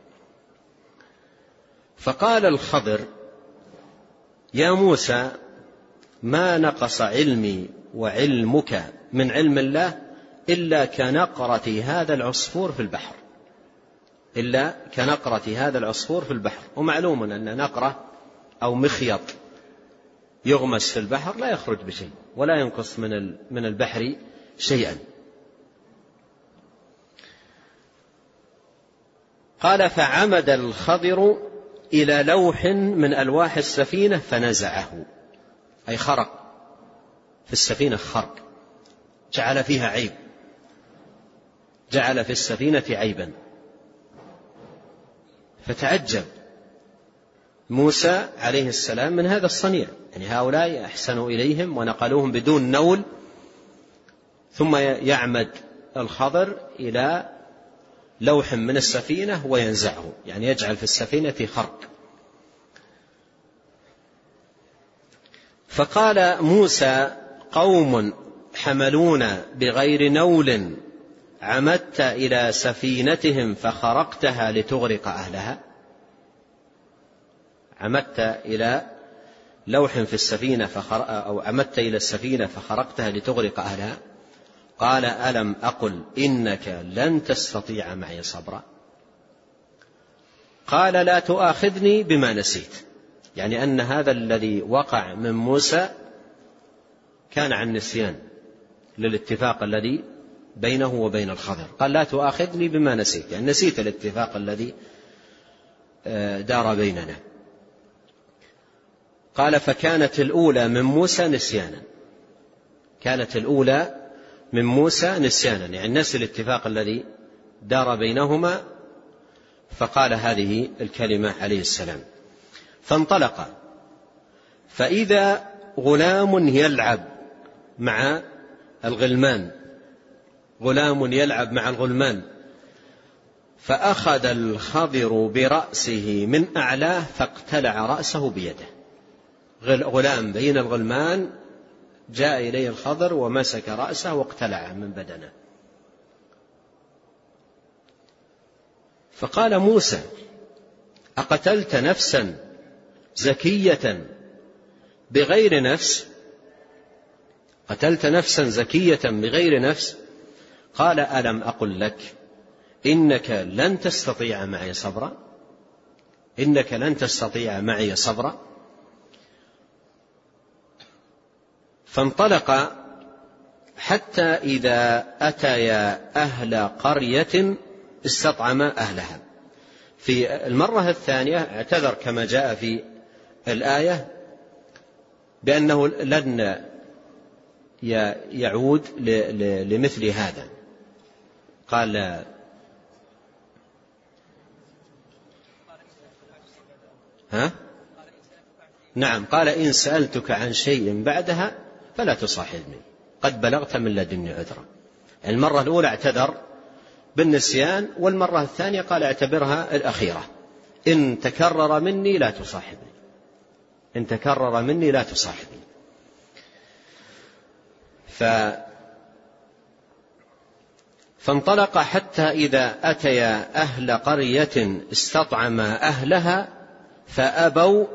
فقال الخضر يا موسى ما نقص علمي وعلمك من علم الله إلا كنقرة هذا العصفور في البحر، إلا كنقرة هذا العصفور في البحر. ومعلوم أن نقرة أو مخيط يغمس في البحر لا يخرج بشيء ولا ينقص من البحر شيئا. قال فعمد الخضر إلى لوح من ألواح السفينة فنزعه، أي خرق في السفينة خرق، جعل فيها عيب، جعل في السفينة عيبا. فتعجب موسى عليه السلام من هذا الصنيع، يعني هؤلاء أحسنوا إليهم ونقلوهم بدون نول، ثم يعمد الخضر إلى لوح من السفينة وينزعه، يعني يجعل في السفينة خرق. فقال موسى قوم حملونا بغير نول عمدت إلى سفينتهم فخرقتها لتغرق أهلها. عمدت إلى لوح في السفينة أو عمدت إلى السفينة فخرقتها لتغرق أهلها. قال ألم أقل إنك لن تستطيع معي صبرا. قال لا تؤاخذني بما نسيت، يعني أن هذا الذي وقع من موسى كان عن نسيان للاتفاق الذي بينه وبين الخضر. قال لا تؤاخذني بما نسيت، يعني نسيت الاتفاق الذي دار بيننا. قال فكانت الأولى من موسى نسيانا، كانت الأولى من موسى نسيانا، يعني نسي الاتفاق الذي دار بينهما، فقال هذه الكلمة عليه السلام. فانطلق فإذا غلام يلعب مع الغلمان، غلام يلعب مع الغلمان، فأخذ الخضر برأسه من أعلاه فاقتلع رأسه بيده. غلام بين الغلمان جاء إليه الخضر ومسك رأسه واقتلعه من بدنه. فقال موسى: أقتلت نفسا زكية بغير نفس؟ قتلت نفسا زكية بغير نفس؟ قال: ألم أقل لك إنك لن تستطيع معي صبرا؟ إنك لن تستطيع معي صبرا. فانطلق حتى إذا أتيا أهل قرية استطعما أهلها. في المرة الثانية اعتذر كما جاء في الآية بأنه لن يعود لمثل هذا. قال: نعم، قال: إن سألتك عن شيء بعدها فلا تصاحبني قد بلغت من لدني عذرا. المرة الأولى اعتذر بالنسيان، والمرة الثانية قال اعتبرها الأخيرة: إن تكرر مني لا تصاحبني، إن تكرر مني لا تصاحبني. فانطلق حتى إذا أتيا أهل قرية استطعما أهلها فأبوا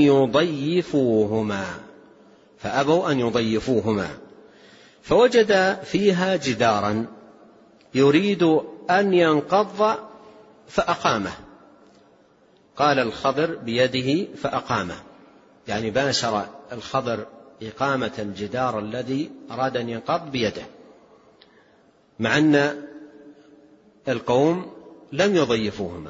أن يضيفوهما فوجد فيها جدارا يريد أن ينقض فأقامه. قال الخضر بيده فأقامه، يعني باشر الخضر إقامة الجدار الذي أراد أن ينقض بيده، مع أن القوم لم يضيفوهما.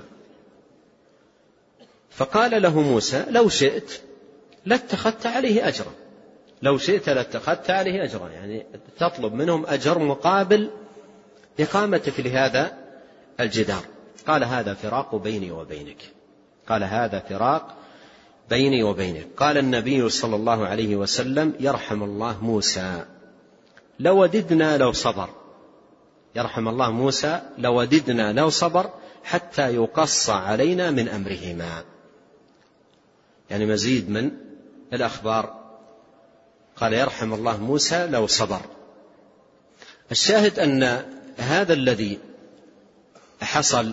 فقال له موسى: لو شئت لاتخذت عليه أجرا، لو شئت لاتخذت عليه أجرا، يعني تطلب منهم أجر مقابل إقامتك لهذا الجدار. قال: هذا فراق بيني وبينك، قال: هذا فراق بيني وبينك. قال النبي صلى الله عليه وسلم: يرحم الله موسى لوددنا لو صبر، يرحم الله موسى لوددنا لو صبر حتى يقص علينا من أمرهما. يعني مزيد من الأخبار. قال: يرحم الله موسى لو صبر. الشاهد أن هذا الذي حصل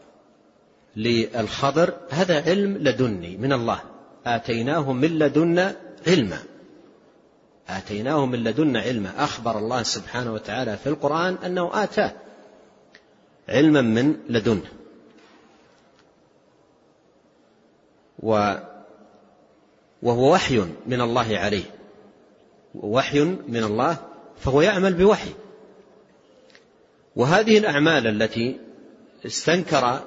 للخضر هذا علم لدني من الله، آتيناه من لدنا علما، آتيناه من لدنا علما. أخبر الله سبحانه وتعالى في القرآن أنه آتاه علما من لدنه. وهو وحي من الله عليه، وحي من الله، فهو يعمل بوحي. وهذه الأعمال التي استنكر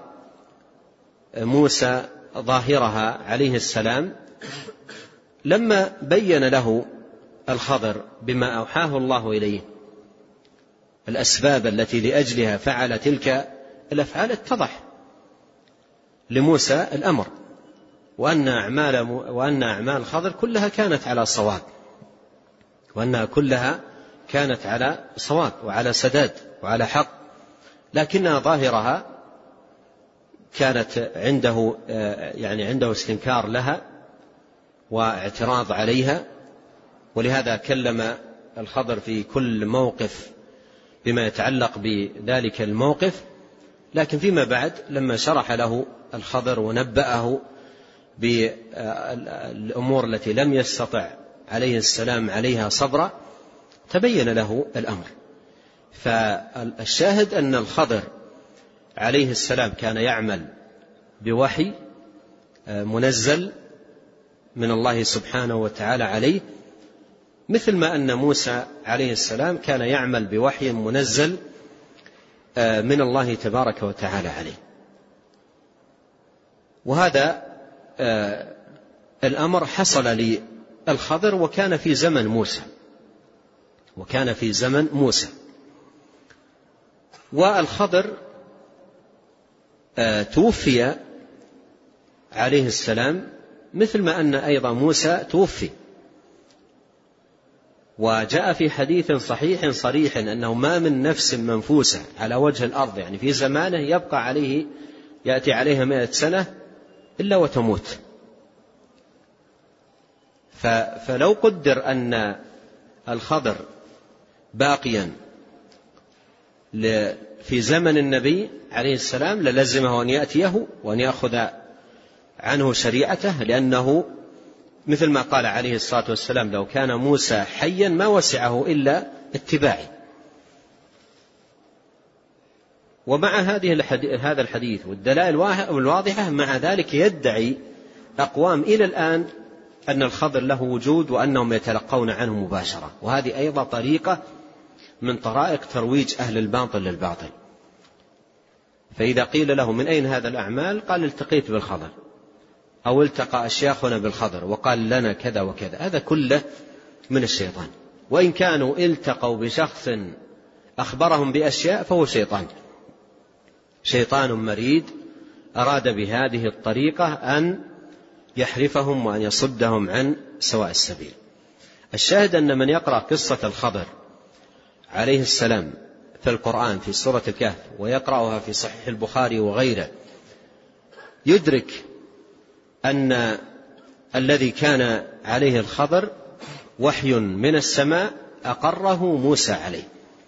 موسى ظاهرها عليه السلام، لما بين له الخضر بما أوحاه الله إليه الأسباب التي لأجلها فعل تلك الأفعال، اتضح لموسى الأمر، وأن أعمال الخضر كلها كانت على صواب، وأنها كلها كانت على صواب وعلى سداد وعلى حق، لكنها ظاهرها كانت عنده استنكار لها واعتراض عليها. ولهذا كلم الخضر في كل موقف بما يتعلق بذلك الموقف. لكن فيما بعد لما شرح له الخضر ونبأه بالأمور التي لم يستطع عليه السلام عليها صبرا، تبين له الأمر. فالشاهد أن الخضر عليه السلام كان يعمل بوحي منزل من الله سبحانه وتعالى عليه، مثل ما أن موسى عليه السلام كان يعمل بوحي منزل من الله تبارك وتعالى عليه. وهذا الأمر حصل للخضر وكان في زمن موسى. والخضر توفي عليه السلام مثل ما أن أيضا موسى توفي. وجاء في حديث صحيح صريح أنه ما من نفس منفوسة على وجه الأرض يعني في زمانه يبقى عليه يأتي عليها 100 سنة إلا وتموت. فلو قدر أن الخضر باقيا في زمن النبي عليه السلام للزمه أن يأتيه وأن يأخذ عنه شريعته، لأنه مثل ما قال عليه الصلاة والسلام لو كان موسى حيا ما وسعه إلا اتباعي. ومع هذا الحديث والدلائل الواضحة مع ذلك يدعي أقوام إلى الآن أن الخضر له وجود وأنهم يتلقون عنه مباشرة، وهذه أيضا طريقة من طرائق ترويج أهل الباطل للباطل. فإذا قيل له من أين هذا الأعمال قال التقيت بالخضر، أو التقى أشياخنا بالخضر وقال لنا كذا وكذا، هذا كله من الشيطان. وإن كانوا التقوا بشخص أخبرهم بأشياء فهو شيطان مريد أراد بهذه الطريقة أن يحرفهم وأن يصدهم عن سواء السبيل. الشاهد أن من يقرأ قصة الخضر عليه السلام في القرآن في سورة الكهف ويقرأها في صحيح البخاري وغيره يدرك أن الذي كان عليه الخضر وحي من السماء أقره موسى عليه.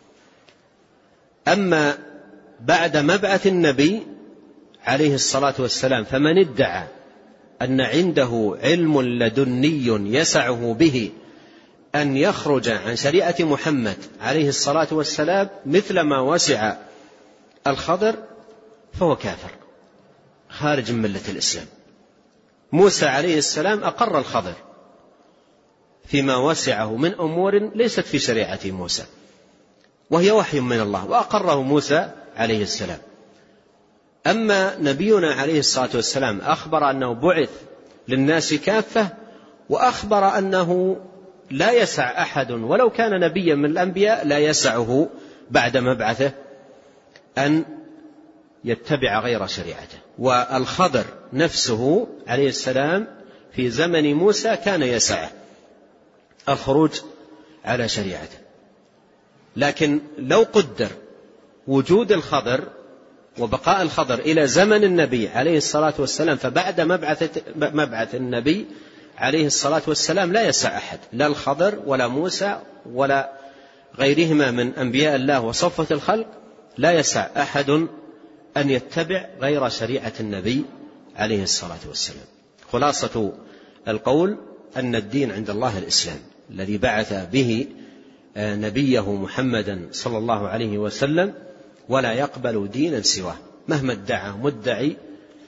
أما بعد مبعث النبي عليه الصلاة والسلام فمن ادعى أن عنده علم لدني يسعه به أن يخرج عن شريعة محمد عليه الصلاة والسلام مثل ما وسع الخضر فهو كافر خارج من ملة الإسلام. موسى عليه السلام أقر الخضر فيما وسعه من أمور ليست في شريعة موسى وهي وحي من الله، وأقره موسى عليه السلام. أما نبينا عليه الصلاة والسلام أخبر أنه بعث للناس كافة، وأخبر أنه لا يسع أحد ولو كان نبيا من الأنبياء لا يسعه بعد مبعثه أن يتبع غير شريعته. والخضر نفسه عليه السلام في زمن موسى كان يسعه الخروج على شريعته، لكن لو قدر وجود الخضر وبقاء الخضر إلى زمن النبي عليه الصلاة والسلام فبعد مبعث النبي عليه الصلاة والسلام لا يسع أحد، لا الخضر ولا موسى ولا غيرهما من أنبياء الله وصفة الخلق، لا يسع أحد أن يتبع غير شريعة النبي عليه الصلاة والسلام. خلاصة القول أن الدين عند الله الإسلام الذي بعث به نبيه محمدا صلى الله عليه وسلم، ولا يقبل دينا سواه مهما ادعى مدعي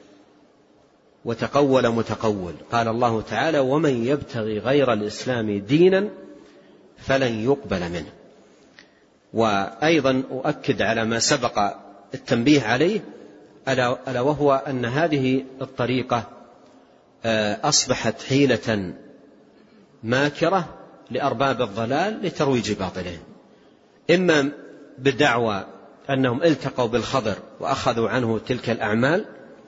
وتقول متقول. قال الله تعالى: ومن يبتغي غير الإسلام دينا فلن يقبل منه. وأيضا أؤكد على ما سبق التنبيه عليه، ألا وهو أن هذه الطريقة أصبحت حيلة ماكرة لأرباب الضلال لترويج باطلهم، إما بدعوى أنهم التقوا بالخضر وأخذوا عنه تلك الأعمال،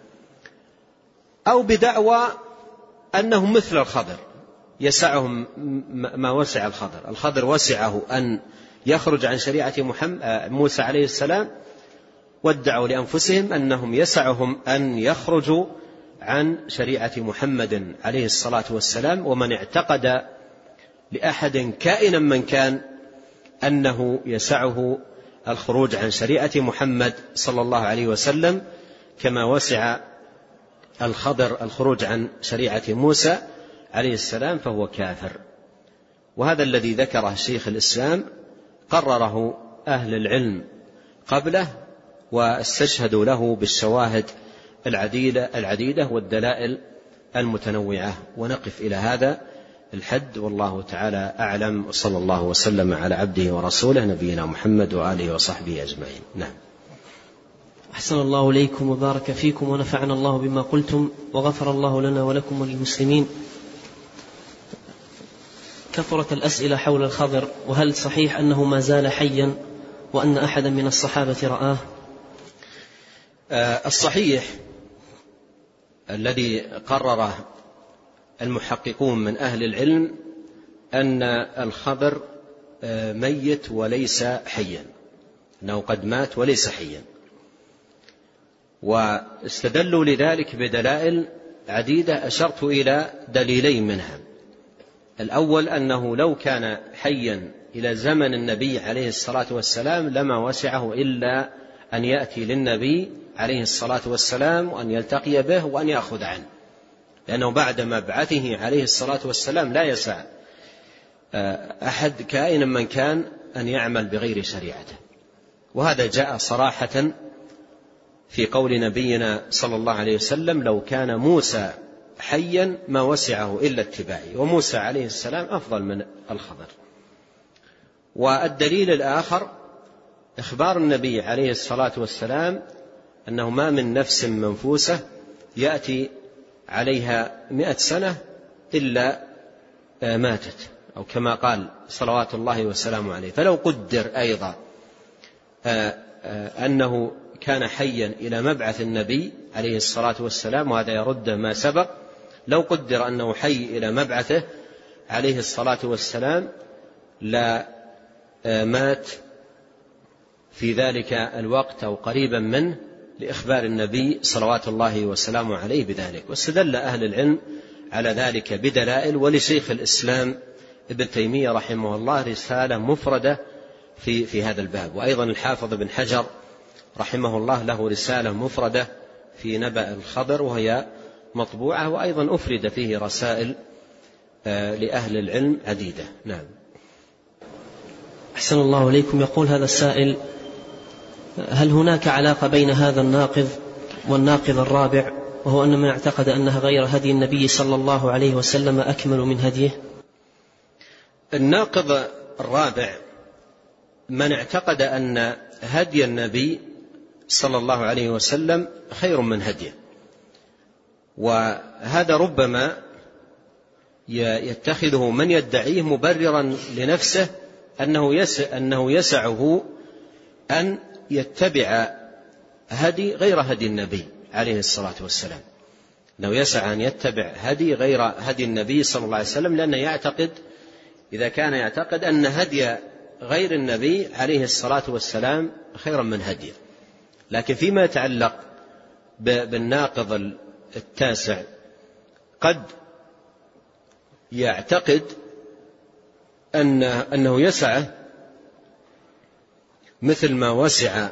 أو بدعوى أنهم مثل الخضر يسعهم ما وسع الخضر. الخضر وسعه أن يخرج عن شريعة موسى عليه السلام، وادعوا لأنفسهم أنهم يسعهم أن يخرجوا عن شريعة محمد عليه الصلاة والسلام. ومن اعتقد لأحد كائنا من كان أنه يسعه الخروج عن شريعة محمد صلى الله عليه وسلم كما وسع الخضر الخروج عن شريعة موسى عليه السلام فهو كافر. وهذا الذي ذكره شيخ الإسلام قرره أهل العلم قبله واستشهدوا له بالشواهد العديدة والدلائل المتنوعة. ونقف إلى هذا الحد، والله تعالى أعلم، وصلى الله وسلم على عبده ورسوله نبينا محمد وآله وصحبه أجمعين. نعم. أحسن الله إليكم وبارك فيكم ونفعنا الله بما قلتم وغفر الله لنا ولكم وللمسلمين. كثرت الأسئلة حول الخضر، وهل صحيح أنه ما زال حيا وأن أحدا من الصحابة رآه؟ الصحيح الذي قرره المحققون من أهل العلم أن الخضر ميت وليس حيا، أنه قد مات وليس حيا. واستدلوا لذلك بدلائل عديدة، أشرت إلى دليلين منها. الأول أنه لو كان حيا إلى زمن النبي عليه الصلاة والسلام لما وسعه إلا أن يأتي للنبي عليه الصلاة والسلام وأن يلتقي به وأن يأخذ عنه، لأنه بعد مبعثه عليه الصلاة والسلام لا يسع أحد كائنا من كان أن يعمل بغير شريعته. وهذا جاء صراحة في قول نبينا صلى الله عليه وسلم: لو كان موسى حيا ما وسعه إلا اتباعي. وموسى عليه السلام أفضل من الخضر. والدليل الآخر إخبار النبي عليه الصلاة والسلام أنه ما من نفس منفوسة يأتي عليها 100 سنة إلا ماتت، أو كما قال صلوات الله وسلامه عليه. فلو قدر أيضا أنه كان حيا إلى مبعث النبي عليه الصلاة والسلام، وهذا يرد ما سبق، لو قدر أنه حي إلى مبعثه عليه الصلاة والسلام لا مات في ذلك الوقت أو قريبا منه، لإخبار النبي صلوات الله وسلامه عليه بذلك. واستدل أهل العلم على ذلك بدلائل. ولشيخ الإسلام ابن تيمية رحمه الله رسالة مفردة في هذا الباب. وأيضا الحافظ بن حجر رحمه الله له رسالة مفردة في نبأ الخضر وهي مطبوعة. وأيضا أفرد فيه رسائل لأهل العلم عديدة. نعم. أحسن الله إليكم. يقول هذا السائل: هل هناك علاقة بين هذا الناقض والناقض الرابع، وهو أن من اعتقد أنها غير هدي النبي صلى الله عليه وسلم أكمل من هديه؟ الناقض الرابع من اعتقد أن هدي النبي صلى الله عليه وسلم خير من هديه. وهذا ربما يتخذه من يدعيه مبررا لنفسه أنه يسعه أن يتبع هدي غير هدي النبي عليه الصلاة والسلام، أنه يسعى أن يتبع هدي غير هدي النبي صلى الله عليه وسلم، لأنه يعتقد إذا كان يعتقد أن هدي غير النبي عليه الصلاة والسلام خيرا من هديه. لكن فيما يتعلق بالناقض التاسع قد يعتقد أنه يسعه مثل ما وسع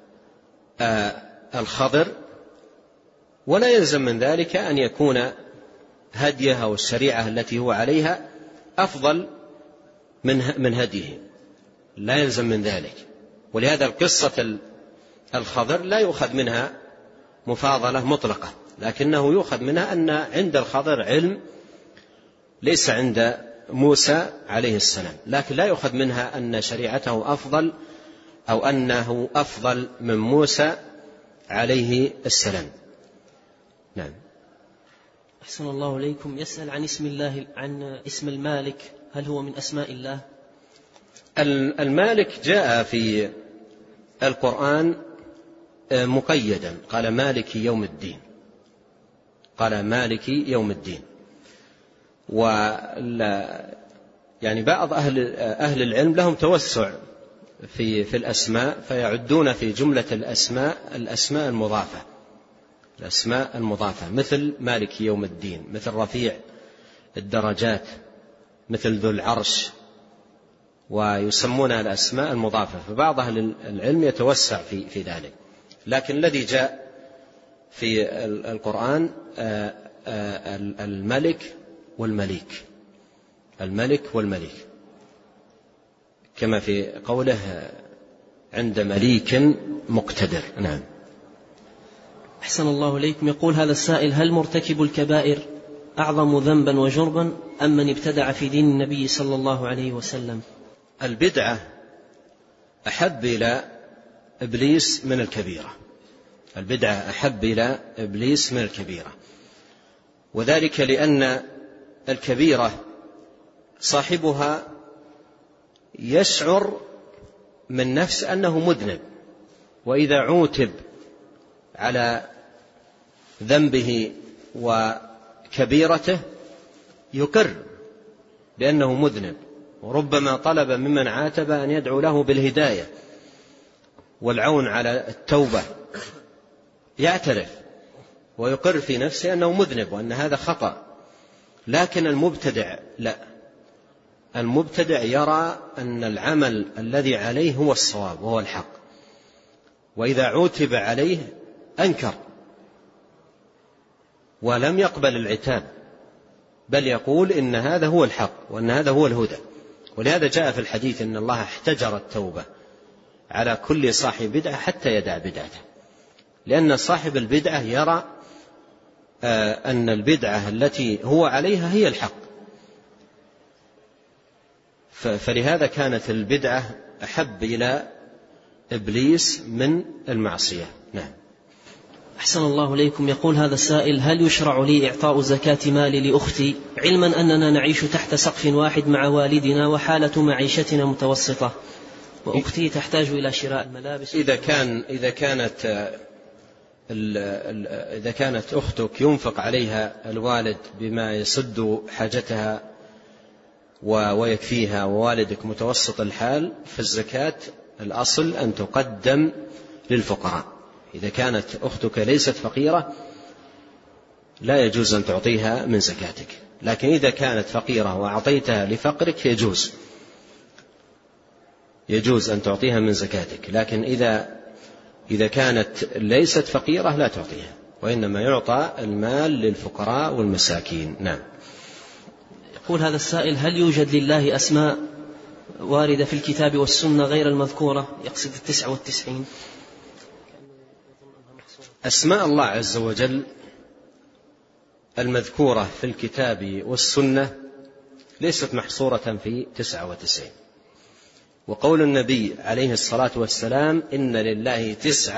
الخضر، ولا يلزم من ذلك أن يكون هديه أو الشريعة التي هو عليها أفضل من هديه، لا يلزم من ذلك. ولهذا القصة الخضر لا يؤخذ منها مفاضلة مطلقة، لكنه يؤخذ منها أن عند الخضر علم ليس عند موسى عليه السلام، لكن لا يؤخذ منها أن شريعته أفضل أو أنه أفضل من موسى عليه السلام. نعم. أحسن الله إليكم. يسأل عن اسم الله، عن اسم المالك، هل هو من أسماء الله؟ المالك جاء في القرآن مقيدا، قال مالك يوم الدين، قال مالك يوم الدين. يعني بعض أهل العلم لهم توسع في الأسماء، فيعدون في جملة الأسماء المضافة، مثل مالك يوم الدين، مثل رفيع الدرجات، مثل ذو العرش، ويسمونها الأسماء المضافة. فبعض أهل العلم يتوسع في ذلك. لكن الذي جاء في القرآن الملك والمليك، الملك والمليك، كما في قوله عند مليك مقتدر. نعم. أحسن الله إليكم. يقول هذا السائل: هل مرتكب الكبائر أعظم ذنبا وجرما أم من ابتدع في دين النبي صلى الله عليه وسلم؟ البدعة أحب إلى إبليس من الكبيرة، البدعة أحب إلى إبليس من الكبيرة، وذلك لأن الكبيرة صاحبها يشعر من نفس أنه مذنب، وإذا عوتب على ذنبه وكبيرته يقر بأنه مذنب وربما طلب ممن عاتب أن يدعو له بالهداية والعون على التوبة، يعترف ويقر في نفسه أنه مذنب وأن هذا خطأ. لكن المبتدع لا، المبتدع يرى أن العمل الذي عليه هو الصواب وهو الحق، وإذا عوتب عليه أنكر ولم يقبل العتاب، بل يقول إن هذا هو الحق وأن هذا هو الهدى. ولهذا جاء في الحديث إن الله احتجر التوبة على كل صاحب بدعة حتى يدع بدعته، لأن صاحب البدعة يرى أن البدعة التي هو عليها هي الحق، فلهذا كانت البدعة أحب إلى إبليس من المعصية. نعم. أحسن الله إليكم. يقول هذا السائل: هل يشرع لي إعطاء زكاة مالي لأختي، علما أننا نعيش تحت سقف واحد مع والدنا وحالة معيشتنا متوسطة، وأختي تحتاج إلى شراء الملابس؟ إذا كانت أختك ينفق عليها الوالد بما يسد حاجتها ويكفيها، ووالدك متوسط الحال، فالزكاة الأصل أن تقدم للفقراء. إذا كانت أختك ليست فقيرة لا يجوز أن تعطيها من زكاتك، لكن إذا كانت فقيرة وأعطيتها لفقرك يجوز أن تعطيها من زكاتك. لكن إذا كانت ليست فقيرة لا تعطيها، وإنما يعطى المال للفقراء والمساكين. نعم. يقول هذا السائل: هل يوجد لله أسماء واردة في الكتاب والسنة غير المذكورة؟ يقصد 99. أسماء الله عز وجل المذكورة في الكتاب والسنة ليست محصورة في 99. وقول النبي عليه الصلاة والسلام: إن لله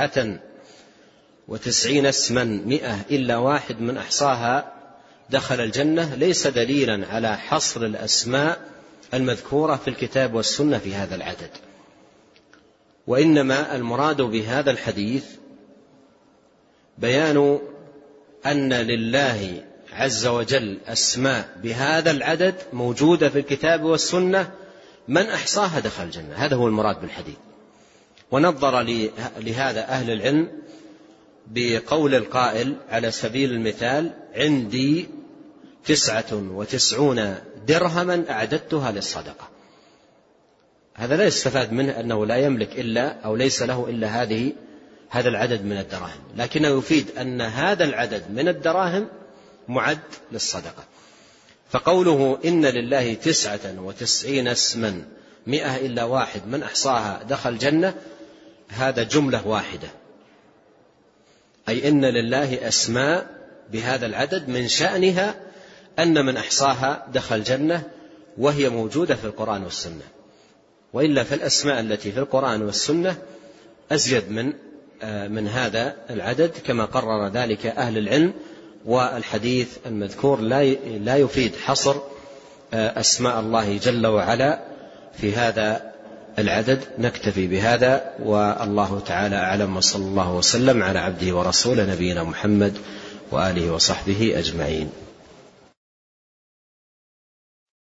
99 اسما 100 إلا واحد من أحصاها دخل الجنة، ليس دليلا على حصر الأسماء المذكورة في الكتاب والسنة في هذا العدد، وإنما المراد بهذا الحديث بيان أن لله عز وجل أسماء بهذا العدد موجودة في الكتاب والسنة، من أحصاها دخل الجنة. هذا هو المراد بالحديث. ونظر لهذا أهل العلم بقول القائل على سبيل المثال: عندي 99 درهما أعددتها للصدقة. هذا لا يستفاد منه أنه لا يملك إلا أو ليس له إلا هذا العدد من الدراهم، لكنه يفيد أن هذا العدد من الدراهم معد للصدقة. فقوله إن لله 99 اسما 100 إلا واحد من أحصاها دخل الجنة، هذا جملة واحدة، أي إن لله أسماء بهذا العدد من شأنها أن من أحصاها دخل الجنة، وهي موجودة في القرآن والسنة. وإلا فالأسماء التي في القرآن والسنة أزيد من هذا العدد كما قرر ذلك أهل العلم. والحديث المذكور لا يفيد حصر أسماء الله جل وعلا في هذا العدد. نكتفي بهذا، والله تعالى أعلم، وصلى الله وسلم على عبده ورسوله نبينا محمد وآله وصحبه أجمعين.